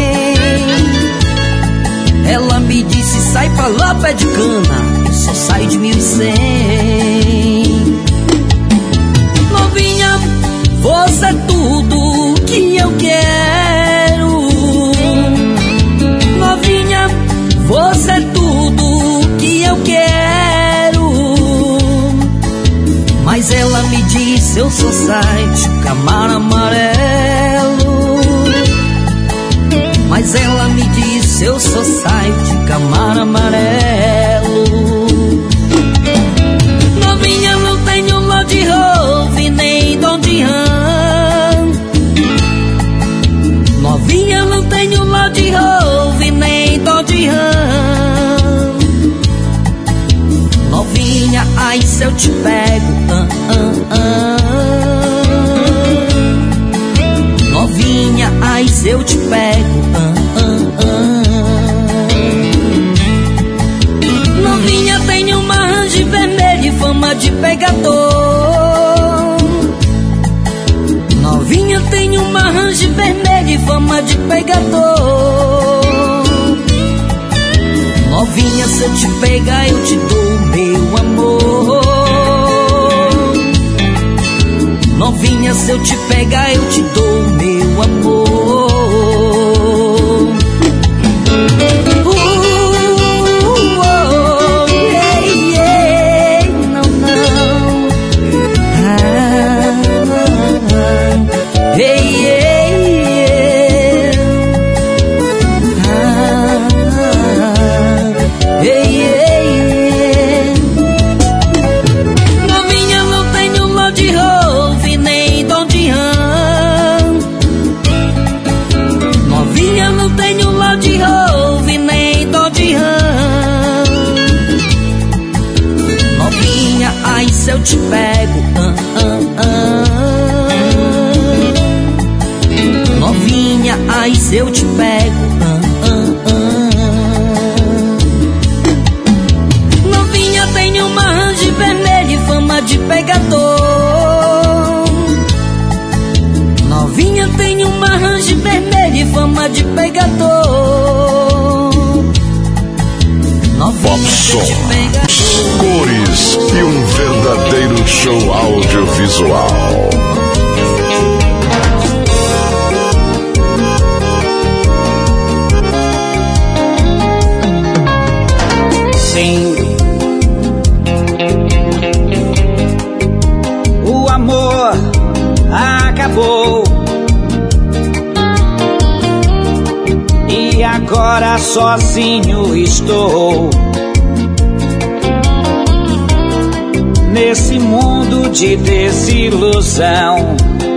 Ela me disse sai pra lá pé de cana, que só sai de mil e cem. Novinha, você é tudo que eu quero. Novinha, você é tudo que eu quero. Mas ela me disse eu sou site, camaro amarelo. Mas ela me disse eu sou site, camaro amarelo. Novinha, não tenho Land Rover nem Dodge Ram. Novinha, não tenho Land Rover nem Dodge Ram. Novinha, ai se eu te pego, ah, ah, ah. Novinha, ai se eu te pego, ah, ah, ah. Novinha, tem uma Range vermelha e fama de pegador. Novinha, tem uma Range vermelha e fama de pegador. Novinha, se eu te pegar eu te dou meu amor. Novinha, se eu te pegar eu te dou meu amor. Uh, oh, yeah, yeah, não, não. Ah, ah, yeah, yeah, yeah. Ah, yeah, yeah, yeah. pegador. Novinha tem um range vermelho e fama de pegador. Popson, cores e um verdadeiro show audiovisual. Sim, o amor acabou e agora sozinho estou nesse mundo de desilusão.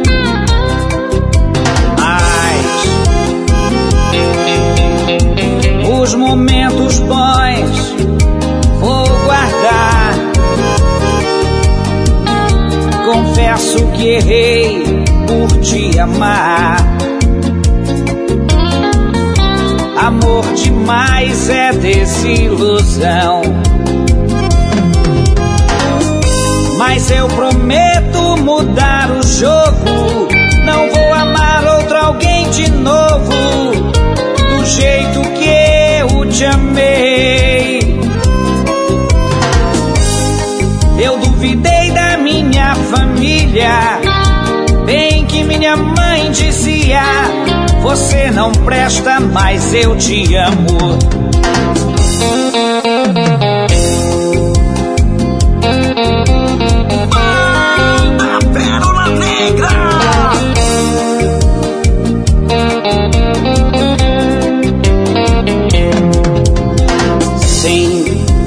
Mas os momentos bons vou guardar. Confesso que errei por te amar. Amor demais é desilusão. Mas eu prometo mudar o jogo. Não vou amar outro alguém de novo, do jeito que eu te amei. Eu duvidei da minha família, bem que minha mãe dizia: você não presta, mas eu te amo. A Pérola Negra. Sim,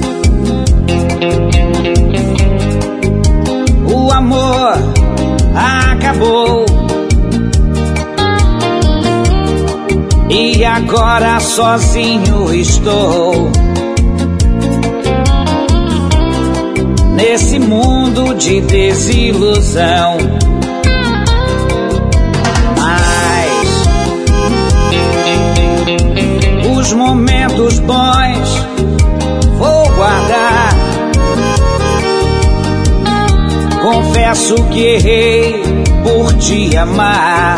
o amor acabou e agora sozinho estou nesse mundo de desilusão. Mas os momentos bons vou guardar. Confesso que errei por te amar.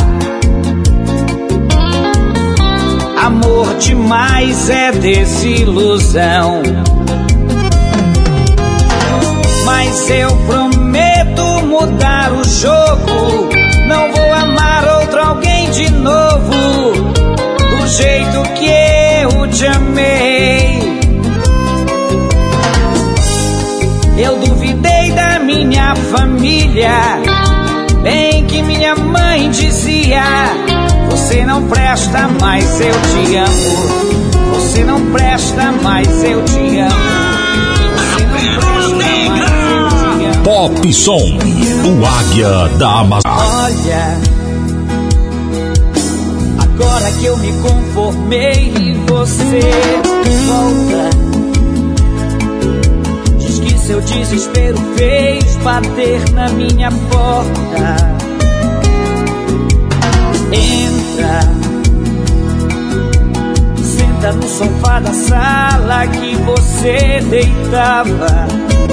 Amor demais é desilusão. Mas eu prometo mudar o jogo. Não vou amar outro alguém de novo, do jeito que eu te amei. Eu duvidei da minha família, bem que minha mãe dizia: você não presta, mas eu te amo. Você não presta, mas eu te amo. Popson, o águia da Amazônia. Olha, agora que eu me conformei e você volta, diz que seu desespero fez bater na minha porta. Entra, senta no sofá da sala que você deitava.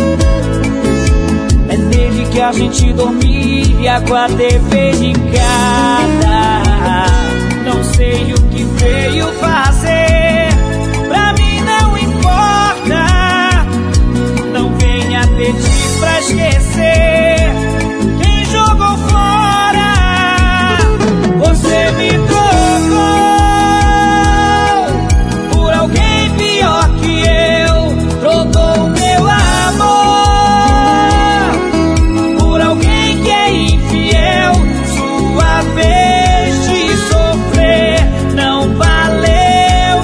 É nele que a gente dormia com a T V ligada. Não sei o que veio fazer, pra mim não importa. Não venha pedir pra esquecer quem jogou fora. Você me trocou por alguém pior que eu. Trocou o meu amor por alguém que é infiel. Sua vez de sofrer não valeu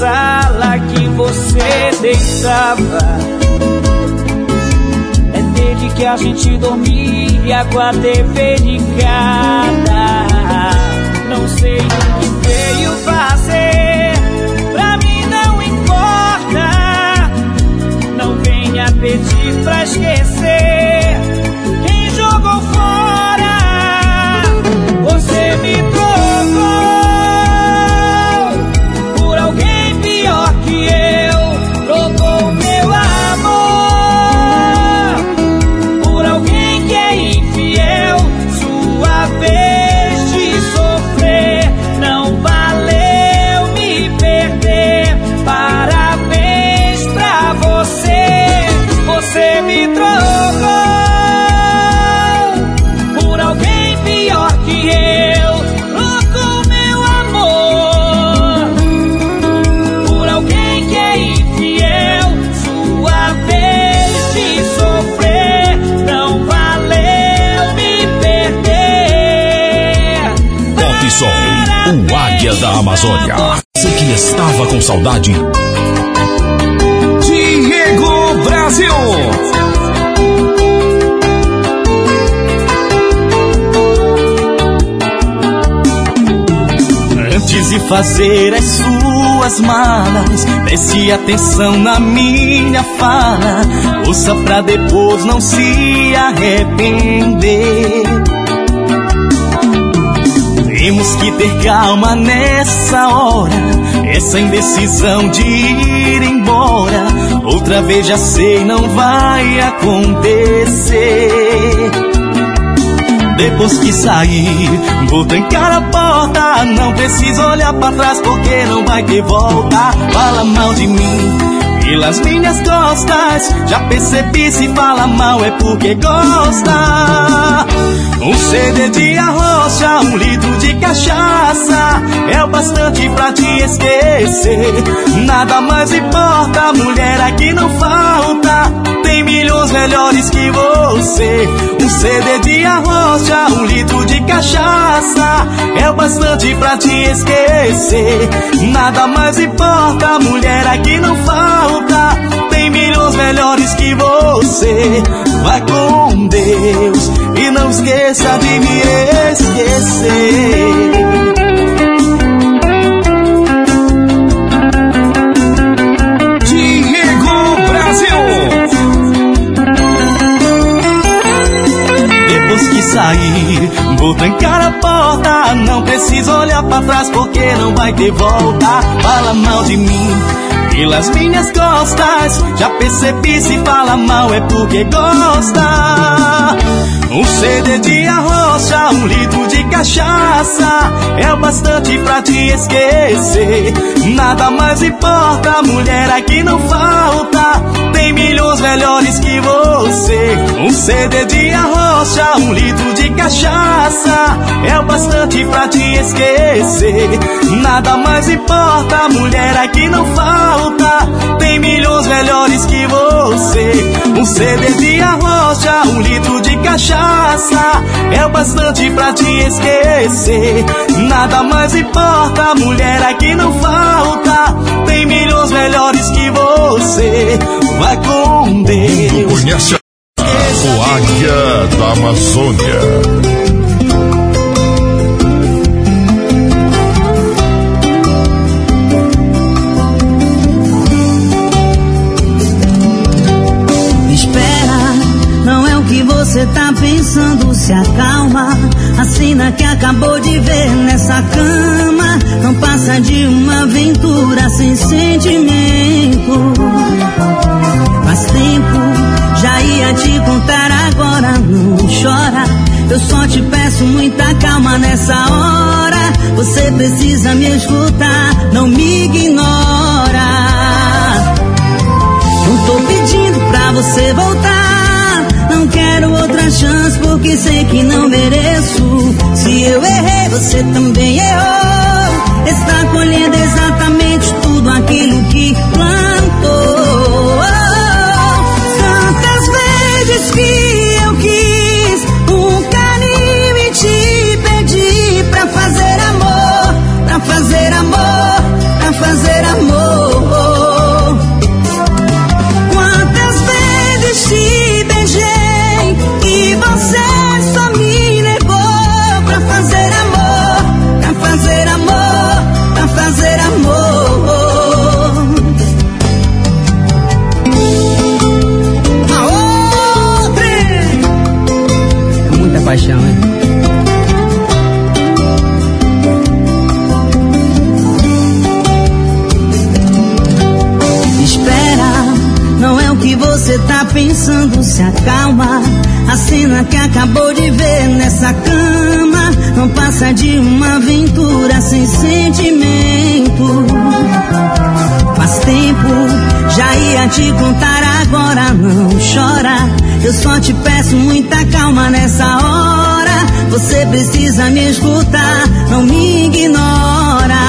sala que você deitava. É desde que a gente dormia com a T V ligada. Não sei o que veio fazer, pra mim não importa. Não venha pedir pra esquecer quem jogou fora. Você me trocou por alguém pior que eu. Trocou meu amor por alguém que é infiel. Sua vez de sofrer não valeu me perder. Parabéns pra você. Você me trocou por alguém pior que eu. Trocou meu amor por alguém que é infiel. Sua vez de sofrer não valeu me perder. Pop Som, o Águia da Amazônia. Você que estava com saudade. Diego Brasil. Antes de fazer as suas malas, preste atenção na minha fala. Ouça pra depois não se arrepender. Temos que ter calma nessa hora. Essa indecisão de ir embora, outra vez já sei, não vai acontecer. Depois que sair, vou trancar a porta. Não preciso olhar pra trás porque não vai ter volta. Fala mal de mim pelas minhas costas. Já percebi, se fala mal é porque gosta. Um C D de arrocha, um litro de cachaça é o bastante pra te esquecer. Nada mais importa, mulher aqui não falta. Tem milhões melhores que você. Um C D de arrocha, um litro de cachaça é o bastante pra te esquecer. Nada mais importa, mulher aqui não falta. Tem milhões melhores que você. Vai com Deus e não esqueça de me esquecer. Depois que sair, vou trancar a porta. Não preciso olhar pra trás porque não vai ter volta. Fala mal de mim pelas minhas costas. Já percebi, se fala mal é porque gosta. Um C D de arrocha, um litro de cachaça é o bastante pra te esquecer. Nada mais importa, mulher aqui não falta. Tem milhões melhores que você. Um C D de arrocha, um litro de cachaça é o bastante pra te esquecer. Nada mais importa, mulher aqui não falta. Tem milhões melhores que você. Um C D de arrocha, um litro de cachaça é o bastante pra te esquecer. Nada mais importa, mulher aqui não falta. Tem milhões melhores que você. Vai com Deus. Conhece o Águia da Amazônia. Você tá pensando, se acalma. A cena que acabou de ver nessa cama não passa de uma aventura sem sentimento. Faz tempo, já ia te contar, agora não chora. Eu só te peço muita calma nessa hora. Você precisa me escutar, não me ignora. Não tô pedindo pra você voltar. Não quero outra chance porque sei que não mereço. Se eu errei, você também errou. Está colhendo exatamente tudo aquilo que plantou. Tantas vezes que eu quis um carinho e te pedi pra fazer amor, pra fazer amor, pra fazer amor. pensando se acalma. A cena que acabou de ver nessa cama não passa de uma aventura sem sentimento. Faz tempo, já ia te contar, agora não chora. Eu só te peço muita calma nessa hora. Você precisa me escutar, não me ignora.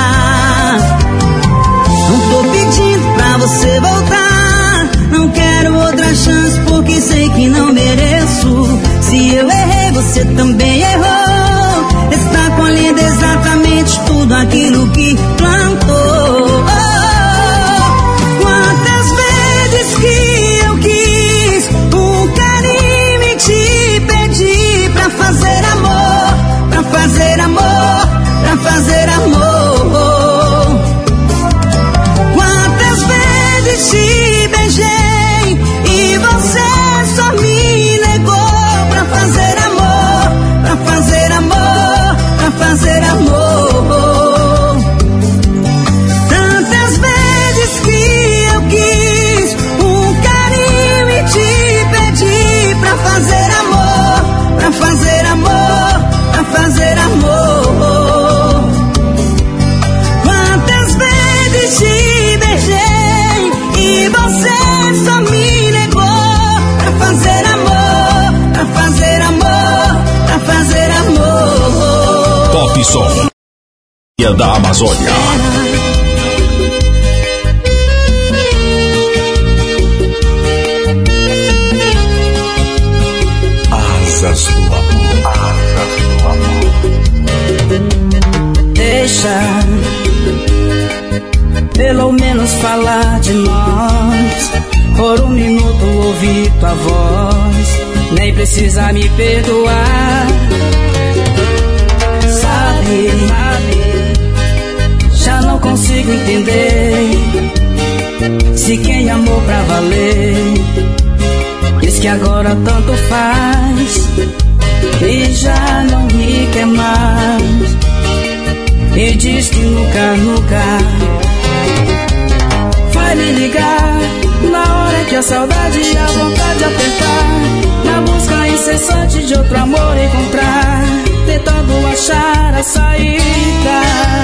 Não tô pedindo pra você voltar, não quero outra chance porque sei que não mereço. Se eu errei, você também errou. Está colhendo exatamente tudo aquilo que plantou. Oh, quantas vezes que eu quis um carinho e te pedi pra fazer amor, pra fazer amor, pra fazer amor. Quantas vezes te beijei e você só me negou pra fazer amor, pra fazer amor, pra fazer amor. Tantas vezes que eu quis um carinho e te pedi pra fazer amor, pra fazer amor, pra fazer amor. Quantas vezes te beijei e você só me negou pra fazer amor, pra fazer amor, pra fazer amor. Pop Som da Amazônia. Asas do amor, asas do amor. Deixa pelo menos falar de nós. Por um minuto ouvir tua voz, nem precisa me perdoar. Sabe, sabe, já não consigo entender se quem amou pra valer diz que agora tanto faz e já não me quer mais. E diz que nunca, nunca vai me ligar na hora que a saudade e a vontade apertar, na busca incessante de outro amor encontrar, tentando achar a saída.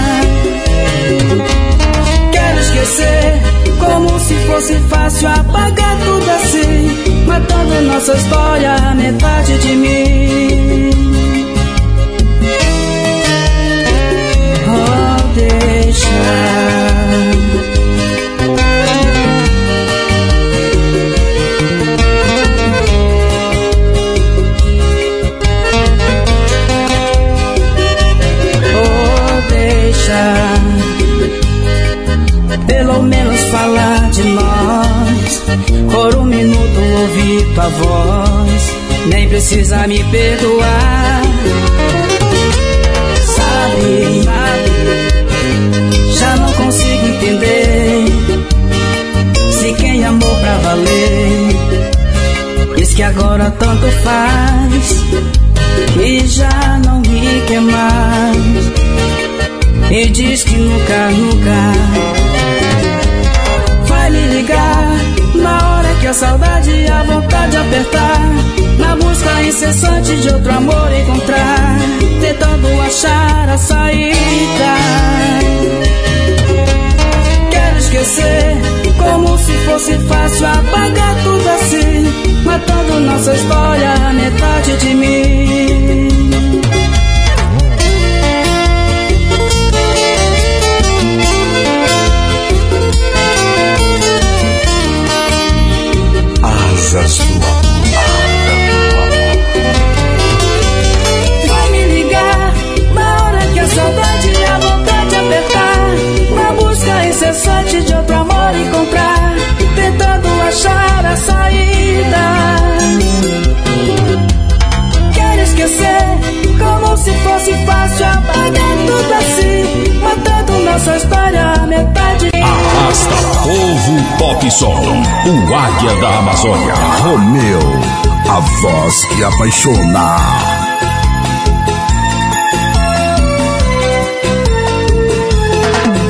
Quero esquecer como se fosse fácil apagar tudo assim, matando nossa história, a metade de mim. Oh, deixa. Pelo menos falar de nós. Por um minuto ouvir tua voz, nem precisa me perdoar. Sabe, sabe, já não consigo entender se quem amou pra valer diz que agora tanto faz e já não me quer mais. E diz que nunca, nunca vai me ligar na hora que a saudade e a vontade apertar, na busca incessante de outro amor encontrar, tentando achar a saída. Quero esquecer como se fosse fácil apagar tudo assim, matando nossa história, a metade de mim. Asas do amor. Vai me ligar na hora que a saudade e a vontade apertar, na busca incessante de outro amor encontrar, tentando achar a saída. Quero esquecer como se fosse fácil apagar tudo assim, matando nossa história, a metade. Arrasta Povo Pop Som, o Águia da Amazônia. Romeu, a voz que apaixona.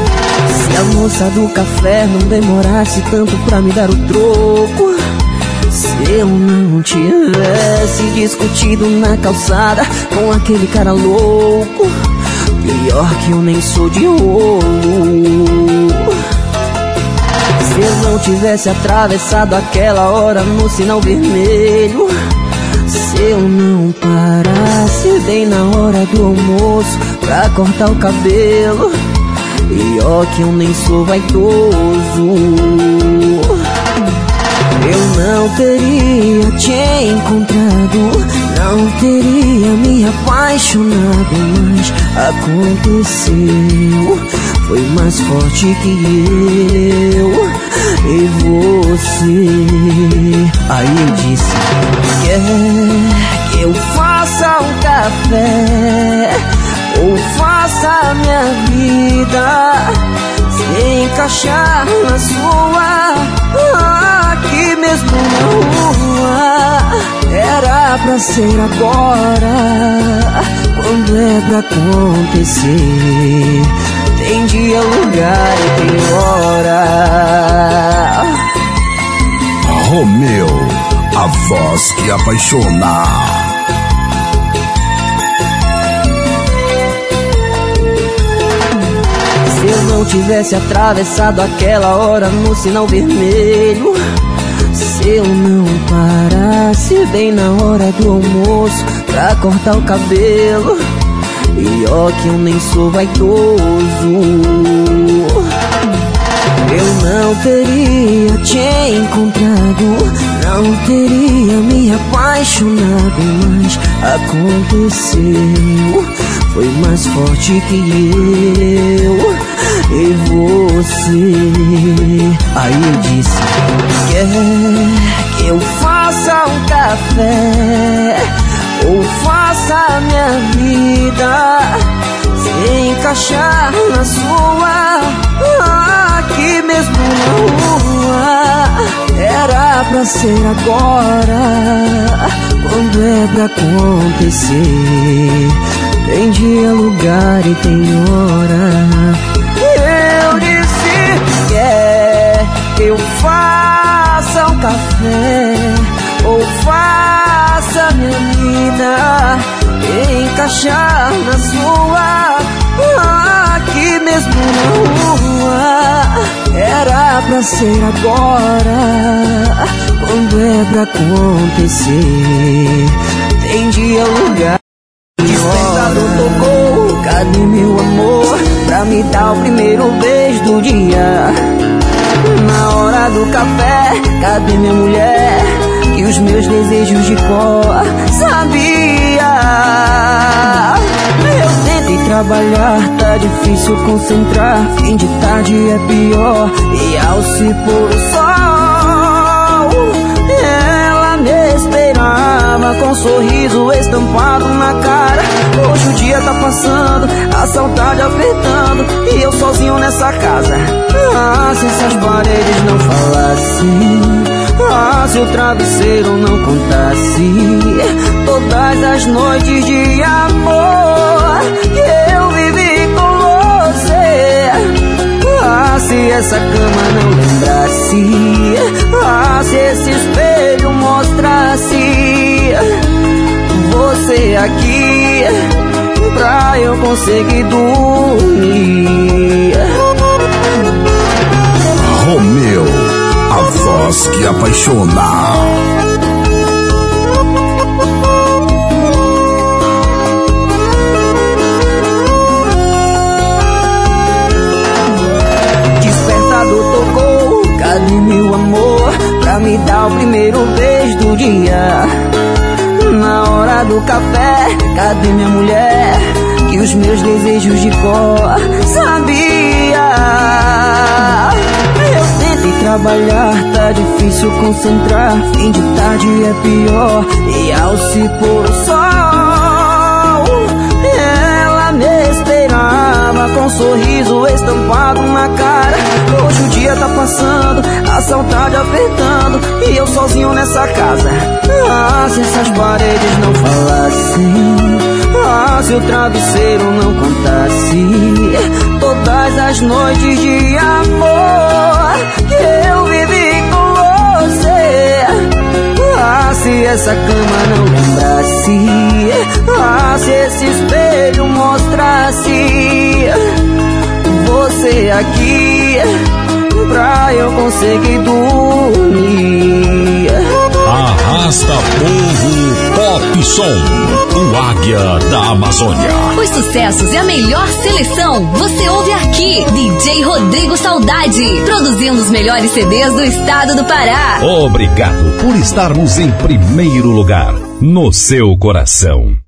Se a moça do café não demorasse tanto pra me dar o troco, Se eu não tivesse discutido na calçada com aquele cara louco, pior que eu nem sou de rolo. Se eu não tivesse atravessado aquela hora no sinal vermelho, se eu não parasse bem na hora do almoço pra cortar o cabelo, pior que eu nem sou vaidoso. Eu não teria te encontrado, não teria me apaixonado, mas aconteceu, foi mais forte que eu e você. Aí eu disse: quer que eu faça um café ou faça minha vida se encaixar na sua? Aqui mesmo na rua, era pra ser agora. Quando é pra acontecer, tem dia, lugar e tem hora. Romeu, a voz que apaixona. Se eu não tivesse atravessado aquela hora no sinal vermelho, se eu não parasse bem na hora do almoço pra cortar o cabelo, pior que eu nem sou vaidoso. Eu não teria te encontrado, não teria me apaixonado, mas aconteceu, foi mais forte que eu e você. Aí eu disse: quer que eu faça um café ou faça minha vida se encaixar na sua? Aqui mesmo na rua, era pra ser agora. Quando é pra acontecer, tem dia, lugar e tem hora. Eu disse: quer que eu faça um café ou faça minha vida encaixar na sua? Aqui mesmo na rua, era pra ser agora. Quando é pra acontecer, tem dia, lugar. Despertador tocou, cadê meu amor? Pra me dar o primeiro beijo do dia. Na hora do café, cadê minha mulher? E os meus desejos de cor sabia. Eu tentei trabalhar, tá difícil concentrar. Fim de tarde é pior, e ao se pôr o sol, ela me esperava com um sorriso estampado na cara. Hoje o dia tá passando, a saudade apertando, e eu sozinho nessa casa. Ah, se essas paredes não falassem, ah, se o travesseiro não contasse todas as noites de amor que eu vivi com você. Ah, se essa cama não lembrasse, ah, se esse espelho mostrasse você aqui pra eu conseguir dormir. Romeu, a voz que apaixona. Despertador tocou, cadê meu amor? Pra me dar o primeiro beijo do dia. Na hora do café, cadê minha mulher? Que os meus desejos de cor sabia. Eu tentei trabalhar, tá difícil concentrar. Fim de tarde é pior, e ao se pôr o sol, ela me esperava com um sorriso estampado na cara. Hoje o dia tá passando, a saudade apertando, e eu sozinho nessa casa. Ah, se essas paredes não falassem, ah, se o travesseiro não contasse todas as noites de amor que eu vivi com você. pra eu conseguir dormir. Arrasta Povo Pop Som, o Águia da Amazônia. Os sucessos e a melhor seleção você ouve aqui. D J Rodrigo Saudade, produzindo os melhores C Ds do estado do Pará. Obrigado por estarmos em primeiro lugar no seu coração.